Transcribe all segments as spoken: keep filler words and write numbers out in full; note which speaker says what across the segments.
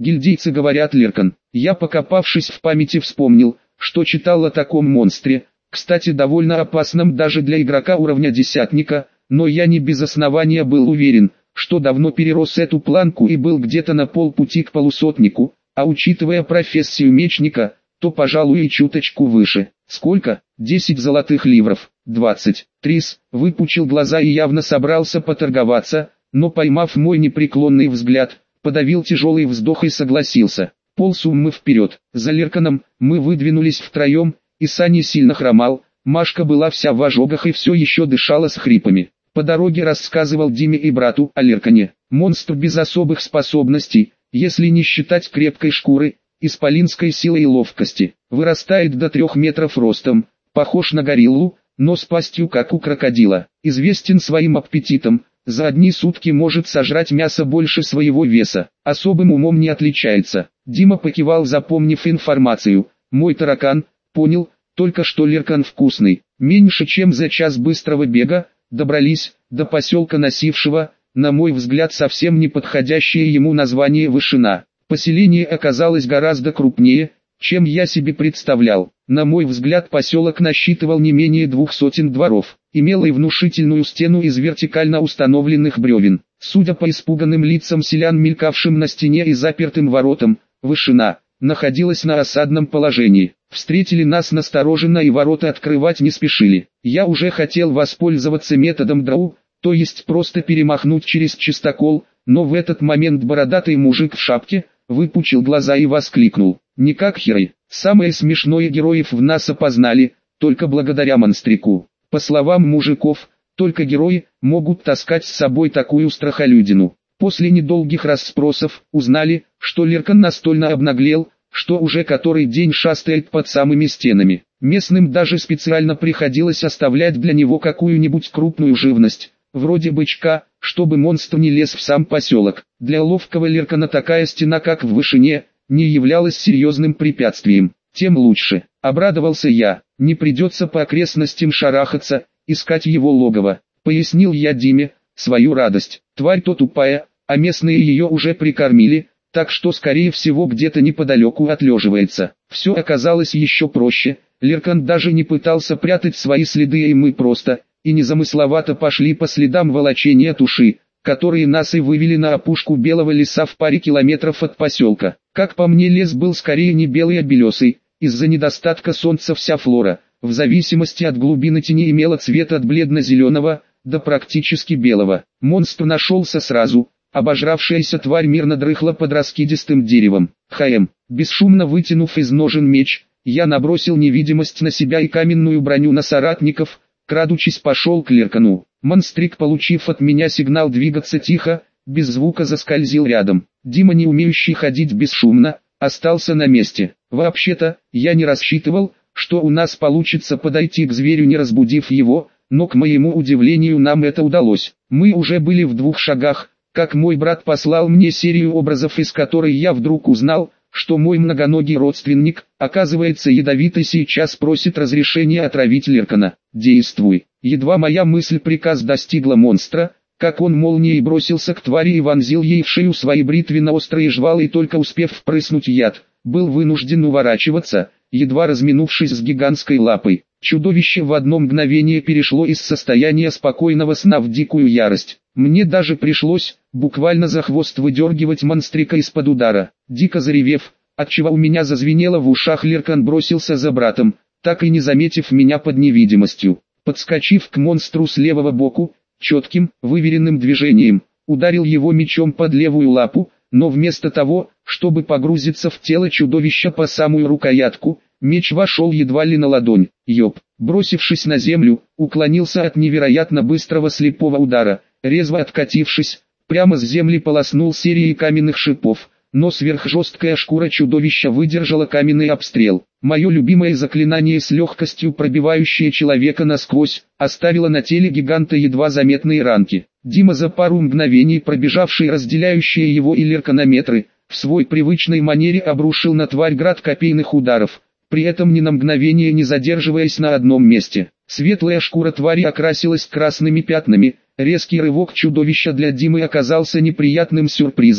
Speaker 1: Гильдейцы говорят Леркан. Я, покопавшись в памяти, вспомнил, что читал о таком монстре, кстати довольно опасном даже для игрока уровня десятника, но я не без основания был уверен, что давно перерос эту планку и был где-то на полпути к полусотнику, а учитывая профессию мечника, то пожалуй и чуточку выше. Сколько? десять золотых ливров. двадцать. Трис выпучил глаза и явно собрался поторговаться, но поймав мой непреклонный взгляд, подавил тяжелый вздох и согласился. Полсуммы вперед. За Лерканом мы выдвинулись втроем, и Саня сильно хромал, Машка была вся в ожогах и все еще дышала с хрипами. По дороге рассказывал Диме и брату о Леркане. Монстр без особых способностей, если не считать крепкой шкуры, исполинской силы и ловкости. Вырастает до трех метров ростом, похож на гориллу, но с пастью как у крокодила. Известен своим аппетитом, за одни сутки может сожрать мясо больше своего веса. Особым умом не отличается. Дима покивал, запомнив информацию. Мой таракан, понял, только что Леркан вкусный. Меньше чем за час быстрого бега, добрались до поселка, носившего, на мой взгляд, совсем не подходящее ему название Вышина. Поселение оказалось гораздо крупнее, чем я себе представлял. На мой взгляд, поселок насчитывал не менее двух сотен дворов, имел и внушительную стену из вертикально установленных бревен. Судя по испуганным лицам селян, мелькавшим на стене и запертым воротам, Вышина находилась на осадном положении. Встретили нас настороженно и ворота открывать не спешили. Я уже хотел воспользоваться методом драу, то есть просто перемахнуть через чистокол, но в этот момент бородатый мужик в шапке выпучил глаза и воскликнул: «Не как херы, самые смешные героев в нас опознали, только благодаря монстрику». По словам мужиков, только герои могут таскать с собой такую страхолюдину. После недолгих расспросов узнали, что Леркан настолько обнаглел, что уже который день шастает под самыми стенами. Местным даже специально приходилось оставлять для него какую-нибудь крупную живность, вроде бычка, чтобы монстр не лез в сам поселок. Для ловкого Леркана такая стена, как в Вышине, не являлась серьезным препятствием. Тем лучше, обрадовался я, не придется по окрестностям шарахаться, искать его логово. Пояснил я Диме свою радость. Тварь-то тупая, а местные ее уже прикормили, так что скорее всего где-то неподалеку отлеживается. Все оказалось еще проще, Леркан даже не пытался прятать свои следы, и мы просто и незамысловато пошли по следам волочения туши, которые нас и вывели на опушку белого леса в паре километров от поселка. Как по мне, лес был скорее не белый, а белесый, из-за недостатка солнца вся флора, в зависимости от глубины тени, имела цвет от бледно-зеленого до практически белого. Монстр нашелся сразу. Обожравшаяся тварь мирно дрыхла под раскидистым деревом. Хаем, бесшумно вытянув из ножен меч, я набросил невидимость на себя и каменную броню на соратников, крадучись пошел к Леркану. Монстрик, получив от меня сигнал двигаться тихо, без звука заскользил рядом. Дима, не умеющий ходить бесшумно, остался на месте. Вообще-то, я не рассчитывал, что у нас получится подойти к зверю, не разбудив его, но к моему удивлению нам это удалось. Мы уже были в двух шагах, как мой брат послал мне серию образов, из которой я вдруг узнал, что мой многоногий родственник, оказывается ядовитый, сейчас просит разрешения отравить Леркана. Действуй. Едва моя мысль-приказ достигла монстра, как он молнией бросился к твари и вонзил ей в шею свои бритвенно-острые жвалы, и только успев впрыснуть яд, был вынужден уворачиваться, едва разминувшись с гигантской лапой. Чудовище в одно мгновение перешло из состояния спокойного сна в дикую ярость. Мне даже пришлось буквально за хвост выдергивать монстрика из-под удара. Дико заревев, отчего у меня зазвенело в ушах, Леркан бросился за братом, так и не заметив меня под невидимостью. Подскочив к монстру с левого боку, четким, выверенным движением, ударил его мечом под левую лапу, но вместо того, чтобы погрузиться в тело чудовища по самую рукоятку, меч вошел едва ли на ладонь. Ёб, бросившись на землю, уклонился от невероятно быстрого слепого удара, резво откатившись, прямо с земли полоснул серией каменных шипов, но сверхжесткая шкура чудовища выдержала каменный обстрел. Мое любимое заклинание, с легкостью пробивающее человека насквозь, оставило на теле гиганта едва заметные ранки. Дима, за пару мгновений пробежавший разделяющие его и Леркана метры, в свой привычной манере обрушил на тварь град копейных ударов, при этом ни на мгновение не задерживаясь на одном месте. Светлая шкура твари окрасилась красными пятнами, резкий рывок чудовища для Димы оказался неприятным сюрпризом.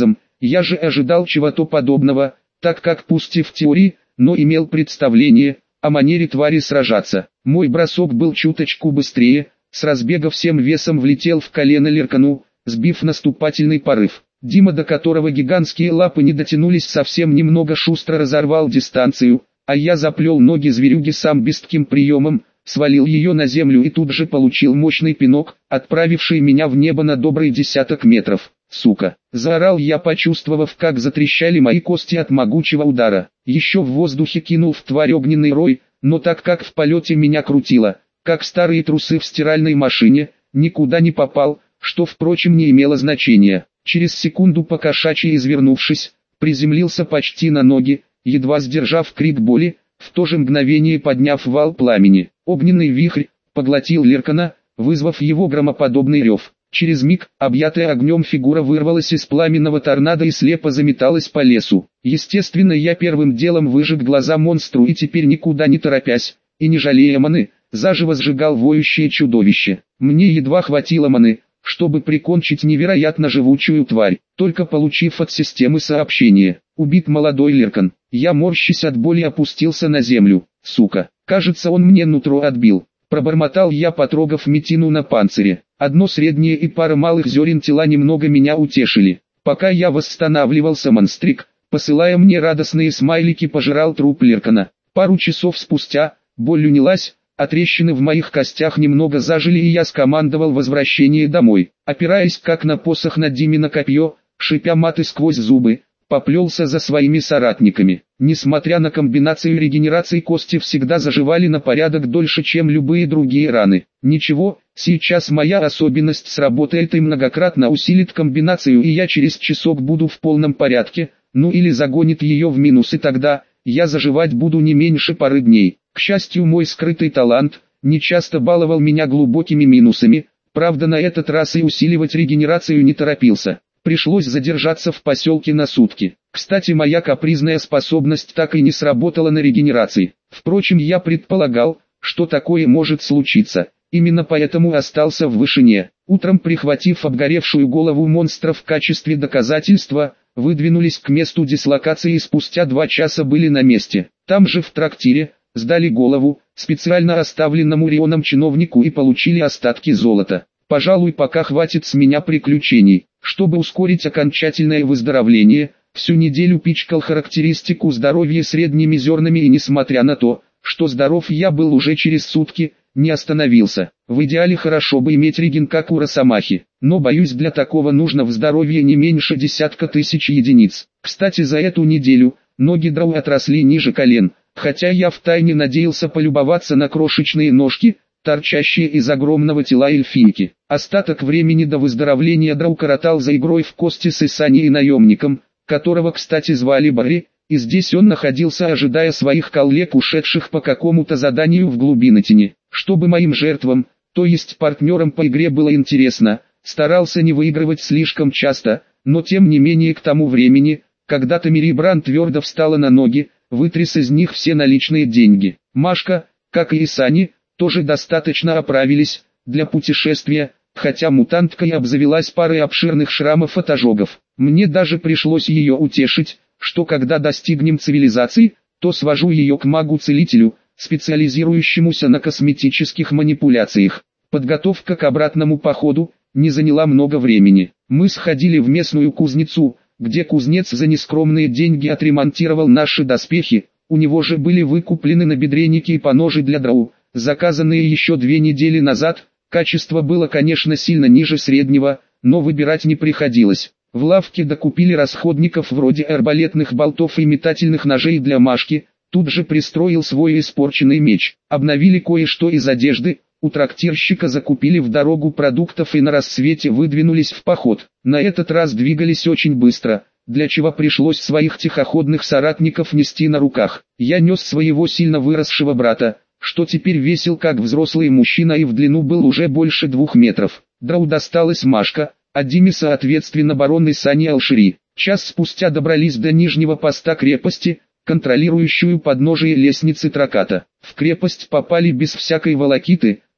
Speaker 1: Я же ожидал чего-то подобного, так как пусть и в теории, но имел представление о манере твари сражаться. Мой бросок был чуточку быстрее, с разбега всем весом влетел в колено Леркану, сбив наступательный порыв. Дима, до которого гигантские лапы не дотянулись совсем немного, шустро разорвал дистанцию, а я заплел ноги зверюги самбистским приемом, свалил ее на землю и тут же получил мощный пинок, отправивший меня в небо на добрый десяток метров. «Сука!» – заорал я, почувствовав, как затрещали мои кости от могучего удара. Еще в воздухе кинул в тварь огненный рой, но так как в полете меня крутило, как старые трусы в стиральной машине, никуда не попал, что, впрочем, не имело значения. Через секунду, покошачьи извернувшись, приземлился почти на ноги, едва сдержав крик боли, в то же мгновение подняв вал пламени. Огненный вихрь поглотил Леркана, вызвав его громоподобный рев. Через миг, объятая огнем фигура вырвалась из пламенного торнадо и слепо заметалась по лесу. Естественно, я первым делом выжег глаза монстру и теперь, никуда не торопясь, и не жалея маны, заживо сжигал воющее чудовище. Мне едва хватило маны, чтобы прикончить невероятно живучую тварь. Только получив от системы сообщение: «Убит молодой Леркан», я, морщась от боли, опустился на землю. «Сука, кажется, он мне нутро отбил», пробормотал я, потрогав мятину на панцире. Одно среднее и пара малых зерен тела немного меня утешили. Пока я восстанавливался, монстрик, посылая мне радостные смайлики, пожирал труп Леркана. Пару часов спустя боль унялась, а трещины в моих костях немного зажили, и я скомандовал возвращение домой. Опираясь как на посох на Димино копье, шипя маты сквозь зубы, поплелся за своими соратниками. Несмотря на комбинацию регенерации, кости всегда заживали на порядок дольше, чем любые другие раны. Ничего, сейчас моя особенность сработает и многократно усилит комбинацию, и я через часок буду в полном порядке, ну или загонит ее в минус, и тогда я заживать буду не меньше пары дней. К счастью, мой скрытый талант не часто баловал меня глубокими минусами, правда, на этот раз и усиливать регенерацию не торопился. Пришлось задержаться в поселке на сутки. Кстати, моя капризная способность так и не сработала на регенерации. Впрочем, я предполагал, что такое может случиться. Именно поэтому остался в вышине. Утром, прихватив обгоревшую голову монстра в качестве доказательства, выдвинулись к месту дислокации и спустя два часа были на месте. Там же в трактире сдали голову специально оставленному Рионом чиновнику и получили остатки золота. Пожалуй, пока хватит с меня приключений. Чтобы ускорить окончательное выздоровление, всю неделю пичкал характеристику здоровья средними зернами, и несмотря на то, что здоров я был уже через сутки, не остановился. В идеале хорошо бы иметь реген как у Росомахи, но боюсь, для такого нужно в здоровье не меньше десятка тысяч единиц. Кстати, за эту неделю ноги драу отросли ниже колен, хотя я втайне надеялся полюбоваться на крошечные ножки, торчащие из огромного тела эльфийки. Остаток времени до выздоровления драу коротал за игрой в кости с Исани и наемником, которого, кстати, звали Барри, и здесь он находился, ожидая своих коллег, ушедших по какому-то заданию в глубинотени. Чтобы моим жертвам, то есть партнерам по игре, было интересно, старался не выигрывать слишком часто, но тем не менее к тому времени, когда Тамири Бран твердо встала на ноги, вытряс из них все наличные деньги. Машка, как и Исани, тоже достаточно оправились для путешествия, хотя мутантка и обзавелась парой обширных шрамов от ожогов. Мне даже пришлось ее утешить, что когда достигнем цивилизации, то свожу ее к магу-целителю, специализирующемуся на косметических манипуляциях. Подготовка к обратному походу не заняла много времени. Мы сходили в местную кузницу, где кузнец за нескромные деньги отремонтировал наши доспехи. У него же были выкуплены набедренники и поножи для драу, заказанные еще две недели назад. Качество было, конечно, сильно ниже среднего, но выбирать не приходилось. В лавке докупили расходников вроде арбалетных болтов и метательных ножей для Машки. Тут же пристроил свой испорченный меч. Обновили кое-что из одежды, у трактирщика закупили в дорогу продуктов и на рассвете выдвинулись в поход. На этот раз двигались очень быстро, для чего пришлось своих тихоходных соратников нести на руках. Я нес своего сильно выросшего брата, что теперь весил как взрослый мужчина и в длину был уже больше двух метров. Драу досталась Машка, а Диме соответственно барон и Сани Алшири. Час спустя добрались до нижнего поста крепости, контролирующую подножие лестницы Траката. В крепость попали без всякой волокиты,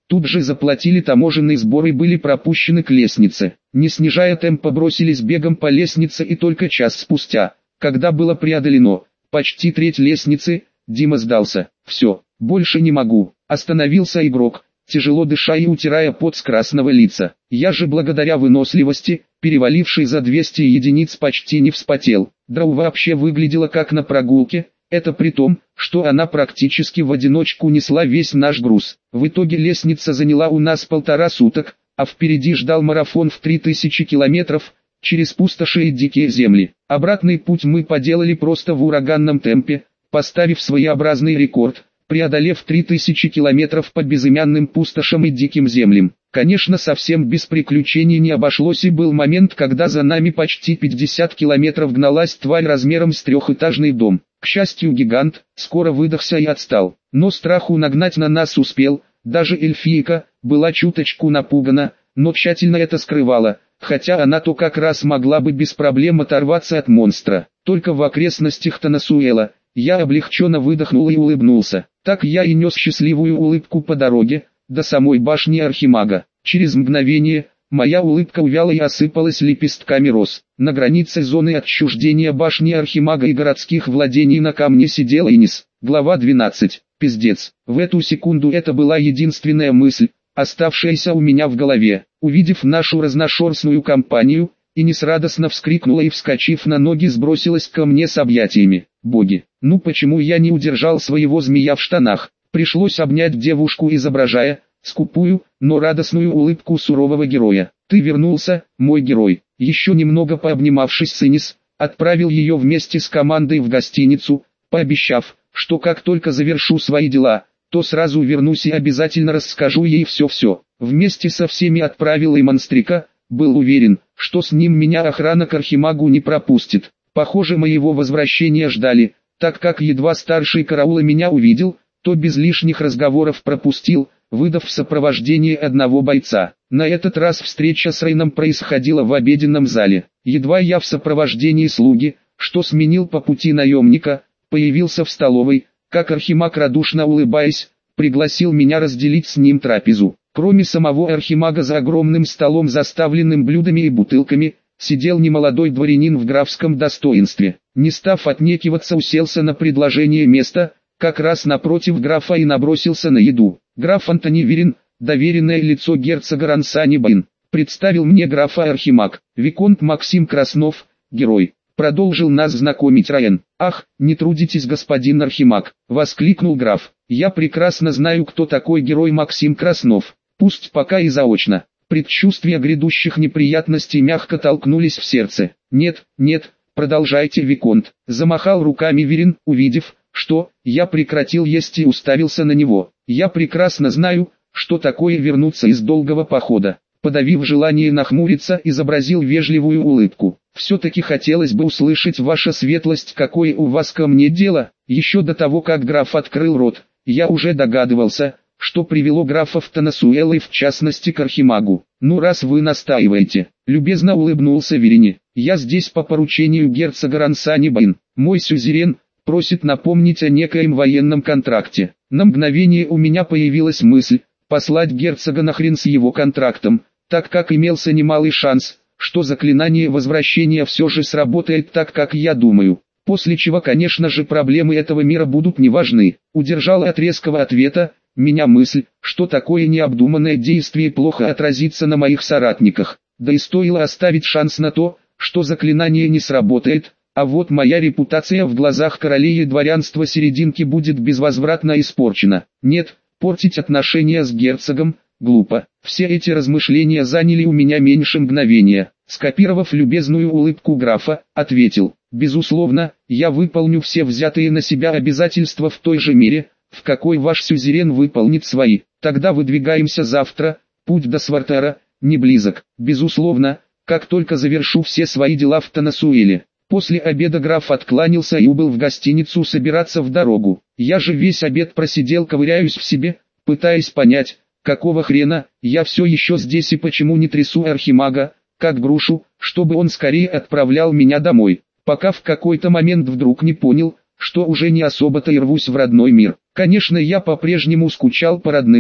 Speaker 1: Тут же заплатили таможенный сбор и были пропущены к лестнице. Не снижая темпа, бросились бегом по лестнице, и только час спустя, когда было преодолено почти треть лестницы, Дима сдался. «Все, больше не могу», — остановился игрок, тяжело дыша и утирая пот с красного лица. Я же благодаря выносливости, перевалившей за двести единиц, почти не вспотел. Драу вообще выглядела как на прогулке, это при том, что она практически в одиночку несла весь наш груз. В итоге лестница заняла у нас полтора суток, а впереди ждал марафон в три тысячи километров, через пустоши и дикие земли. Обратный путь мы поделали просто в ураганном темпе, поставив своеобразный рекорд, преодолев три тысячи километров по безымянным пустошам и диким землям. Конечно, совсем без приключений не обошлось, и был момент, когда за нами почти пятьдесят километров гналась тварь размером с трехэтажный дом. К счастью, гигант скоро выдохся и отстал, но страху нагнать на нас успел. Даже эльфийка была чуточку напугана, но тщательно это скрывала, хотя она-то как раз могла бы без проблем оторваться от монстра. Только в окрестностях Танасуэла я облегченно выдохнул и улыбнулся. Так я и нес счастливую улыбку по дороге до самой башни Архимага. Через мгновение моя улыбка увяла и осыпалась лепестками роз. На границе зоны отчуждения башни Архимага и городских владений на камне сидел Инис. Глава двенадцать. Пиздец. В эту секунду это была единственная мысль, оставшаяся у меня в голове. Увидев нашу разношерстную компанию, Инис радостно вскрикнула и, вскочив на ноги, сбросилась ко мне с объятиями. Боги, ну почему я не удержал своего змея в штанах? Пришлось обнять девушку, изображая скупую, но радостную улыбку сурового героя. Ты вернулся, мой герой. Еще немного пообнимавшись с Инис, отправил ее вместе с командой в гостиницу, пообещав, что как только завершу свои дела, то сразу вернусь и обязательно расскажу ей все-все. Вместе со всеми отправил и монстрика, был уверен, что с ним меня охрана к Архимагу не пропустит. Похоже, моего возвращения ждали, так как едва старший караула меня увидел, то без лишних разговоров пропустил, выдав в сопровождении одного бойца. На этот раз встреча с Рейном происходила в обеденном зале. Едва я в сопровождении слуги, что сменил по пути наемника, появился в столовой, как Архимаг, радушно улыбаясь, пригласил меня разделить с ним трапезу. Кроме самого Архимага, за огромным столом, заставленным блюдами и бутылками, сидел немолодой дворянин в графском достоинстве. Не став отнекиваться, уселся на предложение места, как раз напротив графа, и набросился на еду. Граф Антони Верин, доверенное лицо герцога Рансани Байн, представил мне графа Архимаг. Виконт Максим Краснов, герой. Продолжил нас знакомить Райан. «Ах, не трудитесь, господин Архимаг», — воскликнул граф. «Я прекрасно знаю, кто такой герой Максим Краснов, пусть пока и заочно». Предчувствия грядущих неприятностей мягко толкнулись в сердце. «Нет, нет, продолжайте, Виконт», — замахал руками Верин, увидев, что я прекратил есть, и уставился на него. «Я прекрасно знаю, что такое вернуться из долгого похода». Подавив желание нахмуриться, изобразил вежливую улыбку. «Все-таки хотелось бы услышать, ваша светлость, какое у вас ко мне дело». Еще до того, как граф открыл рот, я уже догадывался, что привело графа в Танасуэл и в частности к Архимагу. «Ну, раз вы настаиваете», — любезно улыбнулся Верине, — «я здесь по поручению герцога Рансани Байн. Мой сюзерен просит напомнить о некоем военном контракте». На мгновение у меня появилась мысль послать герцога нахрен с его контрактом, так как имелся немалый шанс, что заклинание возвращения все же сработает так, как я думаю. После чего, конечно же, проблемы этого мира будут неважны. Удержал от резкого ответа меня мысль, что такое необдуманное действие плохо отразится на моих соратниках. Да и стоило оставить шанс на то, что заклинание не сработает, а вот моя репутация в глазах королей и дворянства серединки будет безвозвратно испорчена. Нет, портить отношения с герцогом глупо. Все эти размышления заняли у меня меньше мгновения. Скопировав любезную улыбку графа, ответил: «Безусловно, я выполню все взятые на себя обязательства в той же мере, в какой ваш сюзерен выполнит свои. Тогда выдвигаемся завтра, путь до Свартера не близок. Безусловно, как только завершу все свои дела в Танасуэле». После обеда граф откланялся и убыл в гостиницу собираться в дорогу. Я же весь обед просидел, ковыряюсь в себе, пытаясь понять, какого хрена я все еще здесь и почему не трясу Архимага, как грушу, чтобы он скорее отправлял меня домой. Пока в какой-то момент вдруг не понял, что уже не особо-то и рвусь в родной мир. Конечно, я по-прежнему скучал по родным,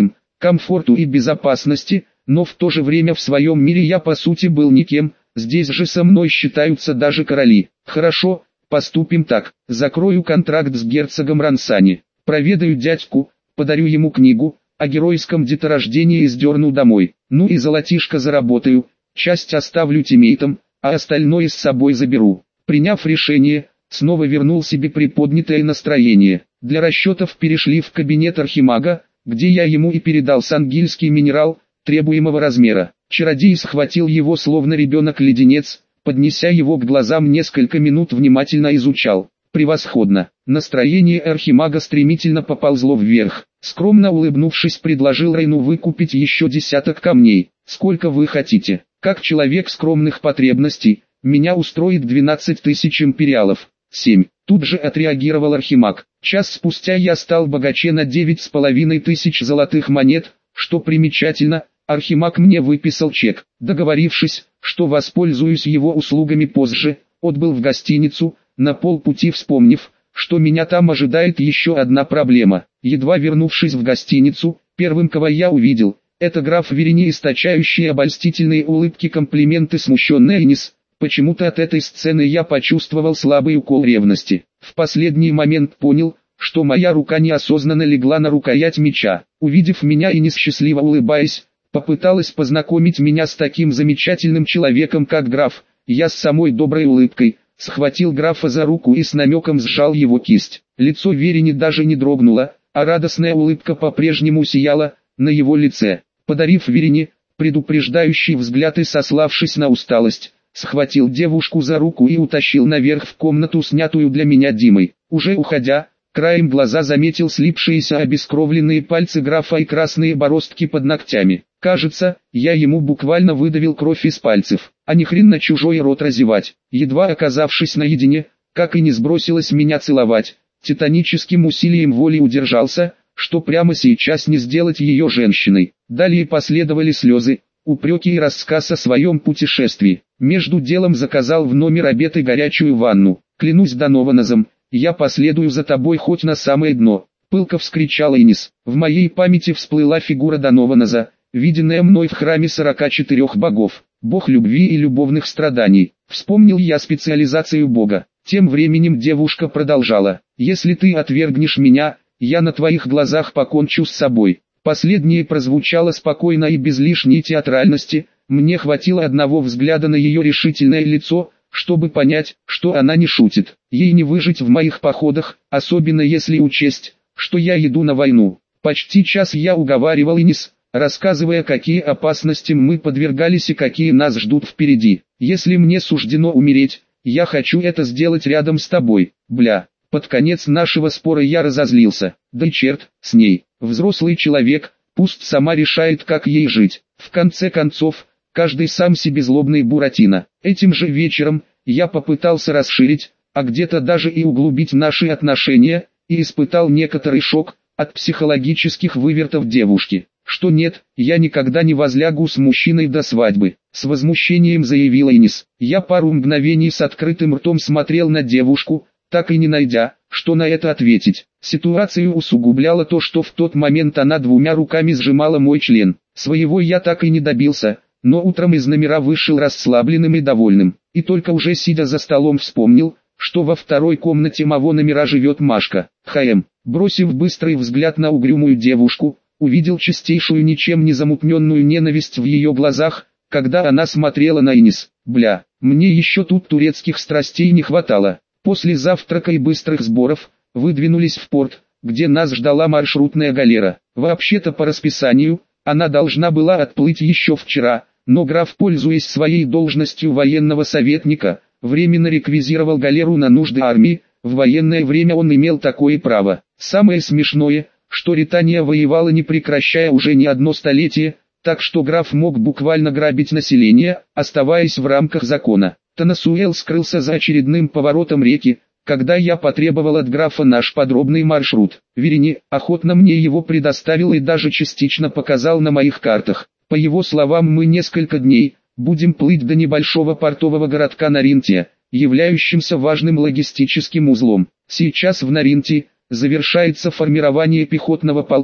Speaker 1: комфорту и безопасности, но в то же время в своем мире я по сути был никем, здесь же со мной считаются даже короли. Хорошо, поступим так, закрою контракт с герцогом Рансани, проведаю дядьку, подарю ему книгу о геройском деторождении и сдерну домой, ну и золотишко заработаю, часть оставлю тиммейтам, а остальное с собой заберу. Приняв решение, снова вернул себе приподнятое настроение. Для расчетов перешли в кабинет архимага, где я ему и передал сангильский минерал, требуемого размера. Чародей схватил его словно ребенок-леденец, поднеся его к глазам, несколько минут внимательно изучал. Превосходно. Настроение архимага стремительно поползло вверх. Скромно улыбнувшись, предложил Рейну выкупить еще десяток камней. Сколько вы хотите? Как человек скромных потребностей, меня устроит двенадцать тысяч империалов. семь. Тут же отреагировал архимаг. Час спустя я стал богаче на девять с половиной тысяч золотых монет, что примечательно. Архимаг мне выписал чек, договорившись, что воспользуюсь его услугами позже, отбыл в гостиницу, на полпути вспомнив, что меня там ожидает еще одна проблема. Едва вернувшись в гостиницу, первым кого я увидел, это граф Верини, источающий обольстительные улыбки, комплименты, смущенный Энис. Почему-то от этой сцены я почувствовал слабый укол ревности. В последний момент понял, что моя рука неосознанно легла на рукоять меча. Увидев меня, Энис, счастливо улыбаясь, попыталась познакомить меня с таким замечательным человеком, как граф. Я с самой доброй улыбкой схватил графа за руку и с намеком сжал его кисть. Лицо Верини даже не дрогнуло, а радостная улыбка по-прежнему сияла на его лице. Подарив Верини предупреждающий взгляд и сославшись на усталость, схватил девушку за руку и утащил наверх в комнату, снятую для меня Димой. Уже уходя, краем глаза заметил слипшиеся обескровленные пальцы графа и красные бороздки под ногтями. Кажется, я ему буквально выдавил кровь из пальцев, а ни хрен на чужой рот разевать. Едва оказавшись наедине, как и не сбросилась меня целовать, титаническим усилием воли удержался, что прямо сейчас не сделать ее женщиной. Далее последовали слезы, упреки и рассказ о своем путешествии. Между делом заказал в номер обед и горячую ванну. Клянусь Донованазом, я последую за тобой хоть на самое дно. Пылко вскричал Энис. В моей памяти всплыла фигура Донованаза, виденная мной в храме сорока четырёх богов. Бог любви и любовных страданий. Вспомнил я специализацию Бога. Тем временем девушка продолжала. Если ты отвергнешь меня, я на твоих глазах покончу с собой. Последнее прозвучало спокойно и без лишней театральности. Мне хватило одного взгляда на ее решительное лицо, чтобы понять, что она не шутит. Ей не выжить в моих походах, особенно если учесть, что я иду на войну. Почти час я уговаривал Энис, рассказывая, какие опасности мы подвергались и какие нас ждут впереди. Если мне суждено умереть, я хочу это сделать рядом с тобой. Бля. Под конец нашего спора я разозлился. Да и черт с ней. Взрослый человек, пусть сама решает, как ей жить. В конце концов, каждый сам себе злобный Буратино. Этим же вечером я попытался расширить, а где-то даже и углубить наши отношения, и испытал некоторый шок от психологических вывертов девушки. Что нет, я никогда не возлягу с мужчиной до свадьбы. С возмущением заявила Энис. Я пару мгновений с открытым ртом смотрел на девушку, так и не найдя, что на это ответить. Ситуацию усугубляло то, что в тот момент она двумя руками сжимала мой член. Своего я так и не добился, но утром из номера вышел расслабленным и довольным. И только уже сидя за столом вспомнил, что во второй комнате моего номера живет Машка. ХМ. Бросив быстрый взгляд на угрюмую девушку, увидел чистейшую, ничем не замутненную ненависть в ее глазах, когда она смотрела на Энис. Бля, мне еще тут турецких страстей не хватало. После завтрака и быстрых сборов, выдвинулись в порт, где нас ждала маршрутная галера. Вообще-то по расписанию, она должна была отплыть еще вчера, но граф, пользуясь своей должностью военного советника, временно реквизировал галеру на нужды армии. В военное время он имел такое право. Самое смешное, что Ритания воевала не прекращая уже не одно столетие, так что граф мог буквально грабить население, оставаясь в рамках закона. Танасуэл скрылся за очередным поворотом реки, когда я потребовал от графа наш подробный маршрут. Верини охотно мне его предоставил и даже частично показал на моих картах. По его словам, мы несколько дней будем плыть до небольшого портового городка Наринтия, являющимся важным логистическим узлом. Сейчас в Наринтии завершается формирование пехотного полка,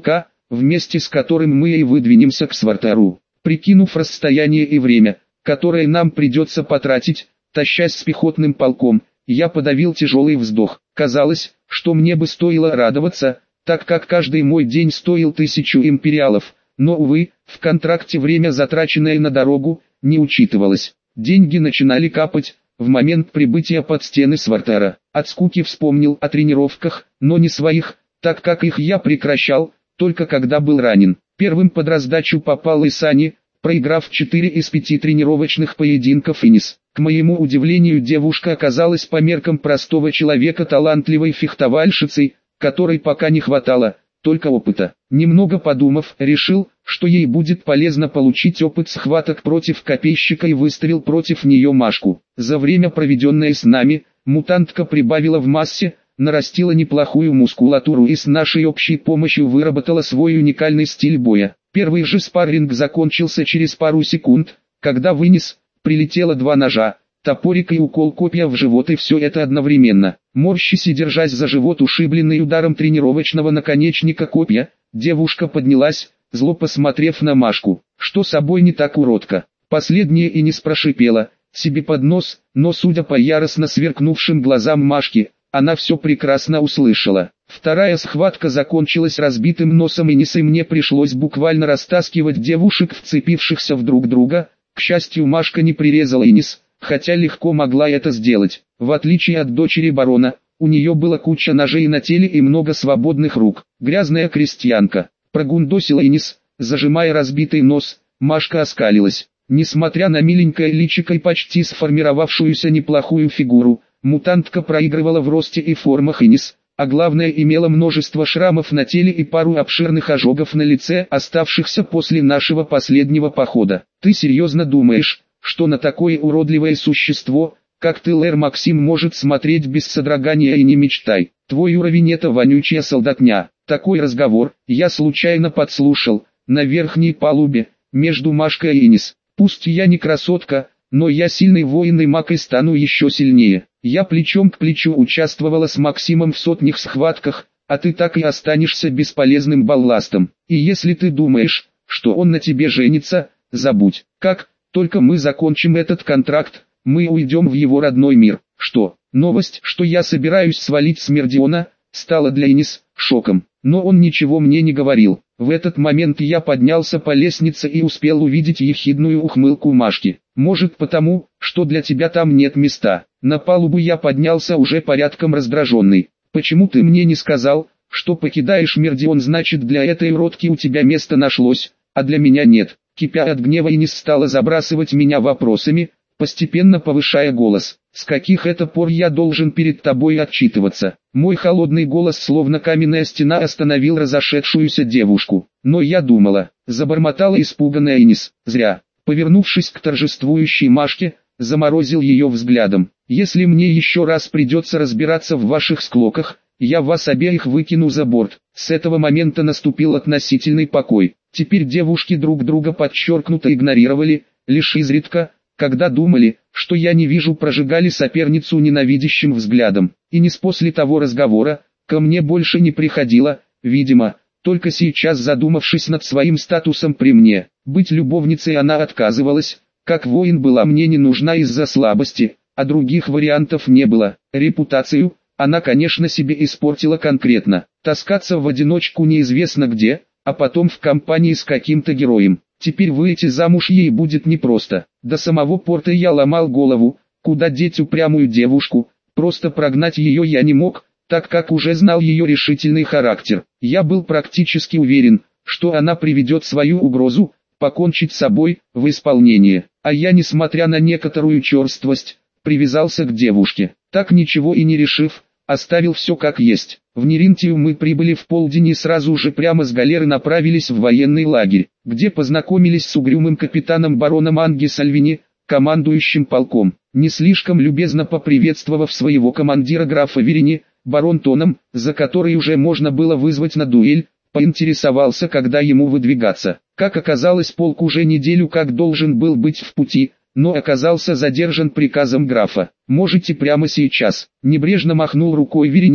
Speaker 1: вместе с которым мы и выдвинемся к Свартару. Прикинув расстояние и время, которое нам придется потратить, тащась с пехотным полком, я подавил тяжелый вздох. Казалось, что мне бы стоило радоваться, так как каждый мой день стоил тысячу империалов, но, увы, в контракте время, затраченное на дорогу, не учитывалось. Деньги начинали капать в момент прибытия под стены Свартара. От скуки вспомнил о тренировках, но не своих, так как их я прекращал, только когда был ранен. Первым под раздачу попал Исани, проиграв четыре из пяти тренировочных поединков Инис. К моему удивлению, девушка оказалась по меркам простого человека талантливой фехтовальщицей, которой пока не хватало только опыта. Немного подумав, решил, что ей будет полезно получить опыт схваток против копейщика, и выставил против нее Машку. За время, проведенное с нами, мутантка прибавила в массе, нарастила неплохую мускулатуру и с нашей общей помощью выработала свой уникальный стиль боя. Первый же спарринг закончился через пару секунд, когда в Инис прилетело два ножа, топорик и укол копья в живот, и все это одновременно. Морщась и держась за живот, ушибленный ударом тренировочного наконечника копья, девушка поднялась, зло посмотрев на Машку. Что собой не так, уродка? Последняя Инис прошипела себе под нос, но судя по яростно сверкнувшим глазам Машки, она все прекрасно услышала. Вторая схватка закончилась разбитым носом Инис, и мне пришлось буквально растаскивать девушек, вцепившихся в друг друга. К счастью, Машка не прирезала Инис, хотя легко могла это сделать. В отличие от дочери барона, у нее была куча ножей на теле и много свободных рук. Грязная крестьянка. Прогундосила Инис, зажимая разбитый нос. Машка оскалилась. Несмотря на миленькое личико и почти сформировавшуюся неплохую фигуру, мутантка проигрывала в росте и формах Инис, а главное, имела множество шрамов на теле и пару обширных ожогов на лице, оставшихся после нашего последнего похода. Ты серьезно думаешь, что на такое уродливое существо, как ты, Лэр Максим, может смотреть без содрогания? И не мечтай. Твой уровень — это вонючая солдатня. Такой разговор я случайно подслушал на верхней палубе между Машкой и Инис. Пусть я не красотка, но я сильный воин и маг, и стану еще сильнее. Я плечом к плечу участвовала с Максимом в сотнях схватках, а ты так и останешься бесполезным балластом. И если ты думаешь, что он на тебе женится, забудь. Как только мы закончим этот контракт, мы уйдем в его родной мир. Что? Новость, что я собираюсь свалить с Мердиона, стала для Инис шоком. Но он ничего мне не говорил. В этот момент я поднялся по лестнице и успел увидеть ехидную ухмылку Машки. Может, потому, что для тебя там нет места. На палубу я поднялся уже порядком раздраженный. Почему ты мне не сказал, что покидаешь Мердион? Значит, для этой уродки у тебя место нашлось, а для меня нет. Кипя от гнева, Инис стала забрасывать меня вопросами, постепенно повышая голос. С каких это пор я должен перед тобой отчитываться? Мой холодный голос, словно каменная стена, остановил разошедшуюся девушку. Но я думала, забормотала испуганная Инис. Зря. Повернувшись к торжествующей Машке, заморозил ее взглядом. Если мне еще раз придется разбираться в ваших склоках, я вас обеих выкину за борт. С этого момента наступил относительный покой. Теперь девушки друг друга подчеркнуто игнорировали, лишь изредка, когда думали, что я не вижу, прожигали соперницу ненавидящим взглядом. И не после того разговора, ко мне больше не приходила, видимо, только сейчас, задумавшись над своим статусом при мне. Быть любовницей она отказывалась, как воин была мне не нужна из-за слабости, а других вариантов не было. Репутацию она, конечно, себе испортила конкретно. Таскаться в одиночку неизвестно где, а потом в компании с каким-то героем. Теперь выйти замуж ей будет непросто. До самого порта я ломал голову, куда деть упрямую девушку. Просто прогнать ее я не мог, так как уже знал ее решительный характер. Я был практически уверен, что она приведет свою угрозу покончить с собой в исполнение. А я, несмотря на некоторую черствость, привязался к девушке. Так ничего и не решив, оставил все как есть. В Неринтию мы прибыли в полдень и сразу же прямо с галеры направились в военный лагерь, где познакомились с угрюмым капитаном бароном Анги Сальвини, командующим полком. Не слишком любезно поприветствовав своего командира графа Верини, барон тоном, за который уже можно было вызвать на дуэль, поинтересовался, когда ему выдвигаться. Как оказалось, полк уже неделю как должен был быть в пути, но оказался задержан приказом графа. Можете прямо сейчас. Небрежно махнул рукой Верини,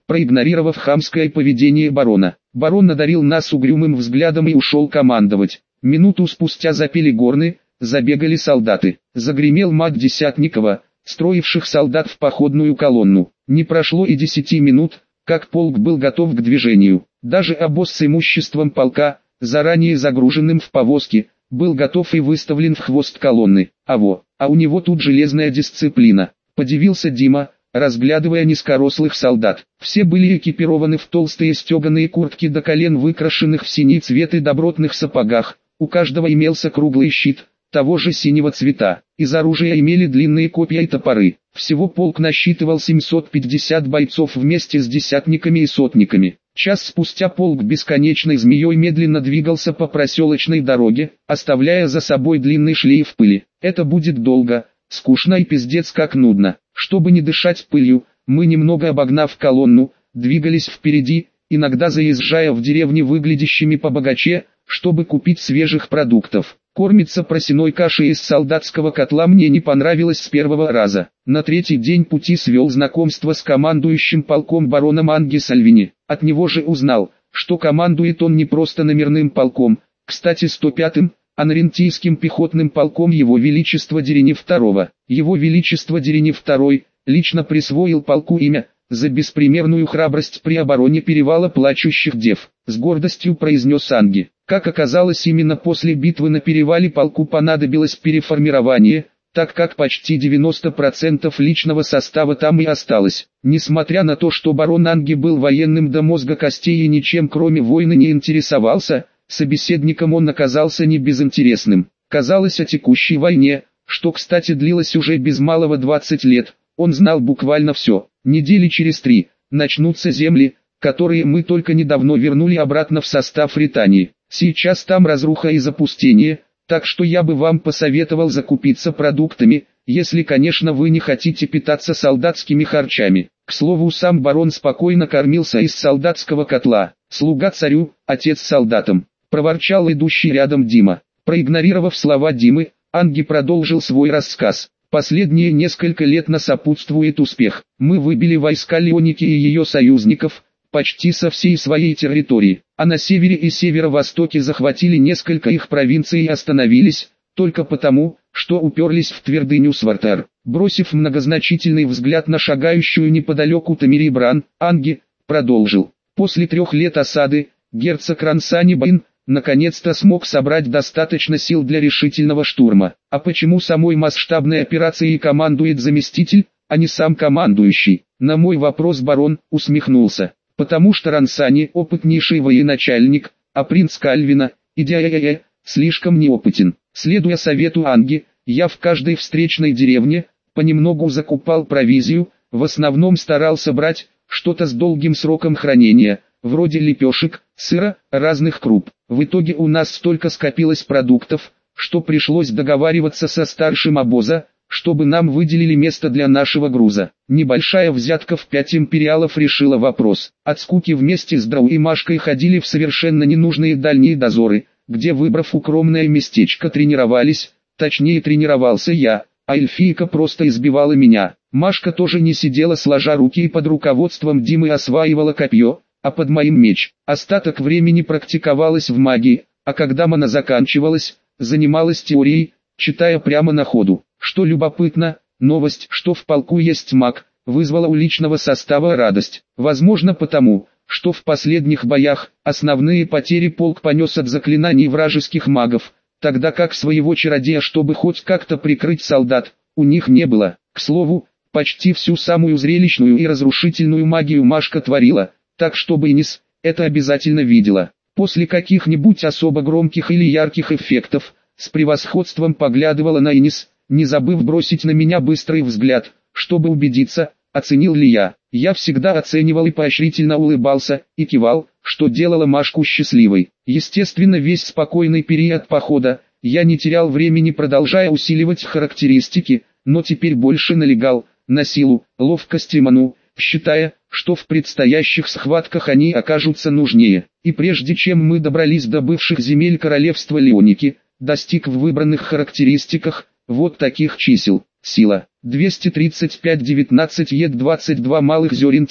Speaker 1: проигнорировав хамское поведение барона. Барон надарил нас угрюмым взглядом и ушел командовать. Минуту спустя запели горны, забегали солдаты. Загремел мат Десятникова, строивших солдат в походную колонну. Не прошло и десяти минут, как полк был готов к движению. Даже обоз с имуществом полка, заранее загруженным в повозки, был готов и выставлен в хвост колонны. А во, а у него тут железная дисциплина. Подивился Дима, разглядывая низкорослых солдат. Все были экипированы в толстые стеганые куртки до колен, выкрашенных в синий цвет, и добротных сапогах. У каждого имелся круглый щит, того же синего цвета. Из оружия имели длинные копья и топоры. Всего полк насчитывал семьсот пятьдесят бойцов вместе с десятниками и сотниками. Час спустя полк бесконечной змеей медленно двигался по проселочной дороге, оставляя за собой длинный шлейф пыли. Это будет долго, скучно и пиздец как нудно. Чтобы не дышать пылью, мы, немного обогнав колонну, двигались впереди, иногда заезжая в деревни выглядящими побогаче, чтобы купить свежих продуктов. Кормиться просеной кашей из солдатского котла мне не понравилось с первого раза. На третий день пути свел знакомство с командующим полком бароном Анги Сальвини. От него же узнал, что командует он не просто номерным полком, кстати сто пятым, а Нарентийским пехотным полком Его Величества Дерени второго. Его Величество Дерени второй лично присвоил полку имя за беспримерную храбрость при обороне перевала Плачущих Дев. С гордостью произнес Анги. Как оказалось, именно после битвы на перевале полку понадобилось переформирование, так как почти девяносто процентов личного состава там и осталось. Несмотря на то, что барон Анги был военным до мозга костей и ничем кроме войны не интересовался, собеседником он оказался не безинтересным. Казалось, о текущей войне, что кстати длилась уже без малого двадцать лет, он знал буквально все. Недели через три начнутся земли, которые мы только недавно вернули обратно в состав Британии. Сейчас там разруха и запустение, так что я бы вам посоветовал закупиться продуктами, если, конечно, вы не хотите питаться солдатскими харчами. К слову, сам барон спокойно кормился из солдатского котла. Слуга царю, отец солдатам, проворчал идущий рядом Дима. Проигнорировав слова Димы, Анги продолжил свой рассказ. Последние несколько лет нас сопутствует успех. Мы выбили войска Леоники и ее союзников почти со всей своей территории, а на севере и северо-востоке захватили несколько их провинций и остановились, только потому, что уперлись в твердыню Свартар. Бросив многозначительный взгляд на шагающую неподалеку Тамири Бран, Анги продолжил. После трех лет осады, герцог Рансани Байн наконец-то смог собрать достаточно сил для решительного штурма. А почему самой масштабной операцией командует заместитель, а не сам командующий? На мой вопрос барон усмехнулся. Потому что Рансани опытнейший военачальник, а принц Кальвина, идя слишком неопытен. Следуя совету Анги, я в каждой встречной деревне понемногу закупал провизию, в основном старался брать что-то с долгим сроком хранения, вроде лепешек, сыра, разных круп. В итоге у нас столько скопилось продуктов, что пришлось договариваться со старшим обоза, чтобы нам выделили место для нашего груза. Небольшая взятка в пять империалов решила вопрос. От скуки вместе с Драу и Машкой ходили в совершенно ненужные дальние дозоры, где, выбрав укромное местечко, тренировались, точнее тренировался я, а эльфийка просто избивала меня. Машка тоже не сидела сложа руки и под руководством Димы осваивала копье, а под моим меч. Остаток времени практиковалась в магии, а когда мана заканчивалась, занималась теорией, читая прямо на ходу. Что любопытно, новость, что в полку есть маг, вызвала у личного состава радость. Возможно потому, что в последних боях основные потери полк понес от заклинаний вражеских магов, тогда как своего чародея, чтобы хоть как-то прикрыть солдат, у них не было. К слову, почти всю самую зрелищную и разрушительную магию Машка творила, так чтобы Инис это обязательно видела. После каких-нибудь особо громких или ярких эффектов, с превосходством поглядывала на Инис, не забыв бросить на меня быстрый взгляд, чтобы убедиться, оценил ли я. Я всегда оценивал и поощрительно улыбался, и кивал, что делало Машку счастливой. Естественно, весь спокойный период похода, я не терял времени, продолжая усиливать характеристики, но теперь больше налегал на силу, ловкость и ману, считая, что в предстоящих схватках они окажутся нужнее. И прежде чем мы добрались до бывших земель королевства Леоники, достиг в выбранных характеристиках вот таких чисел. Сила двести тридцать пять девятнадцать Е двадцать два малых зерен тела,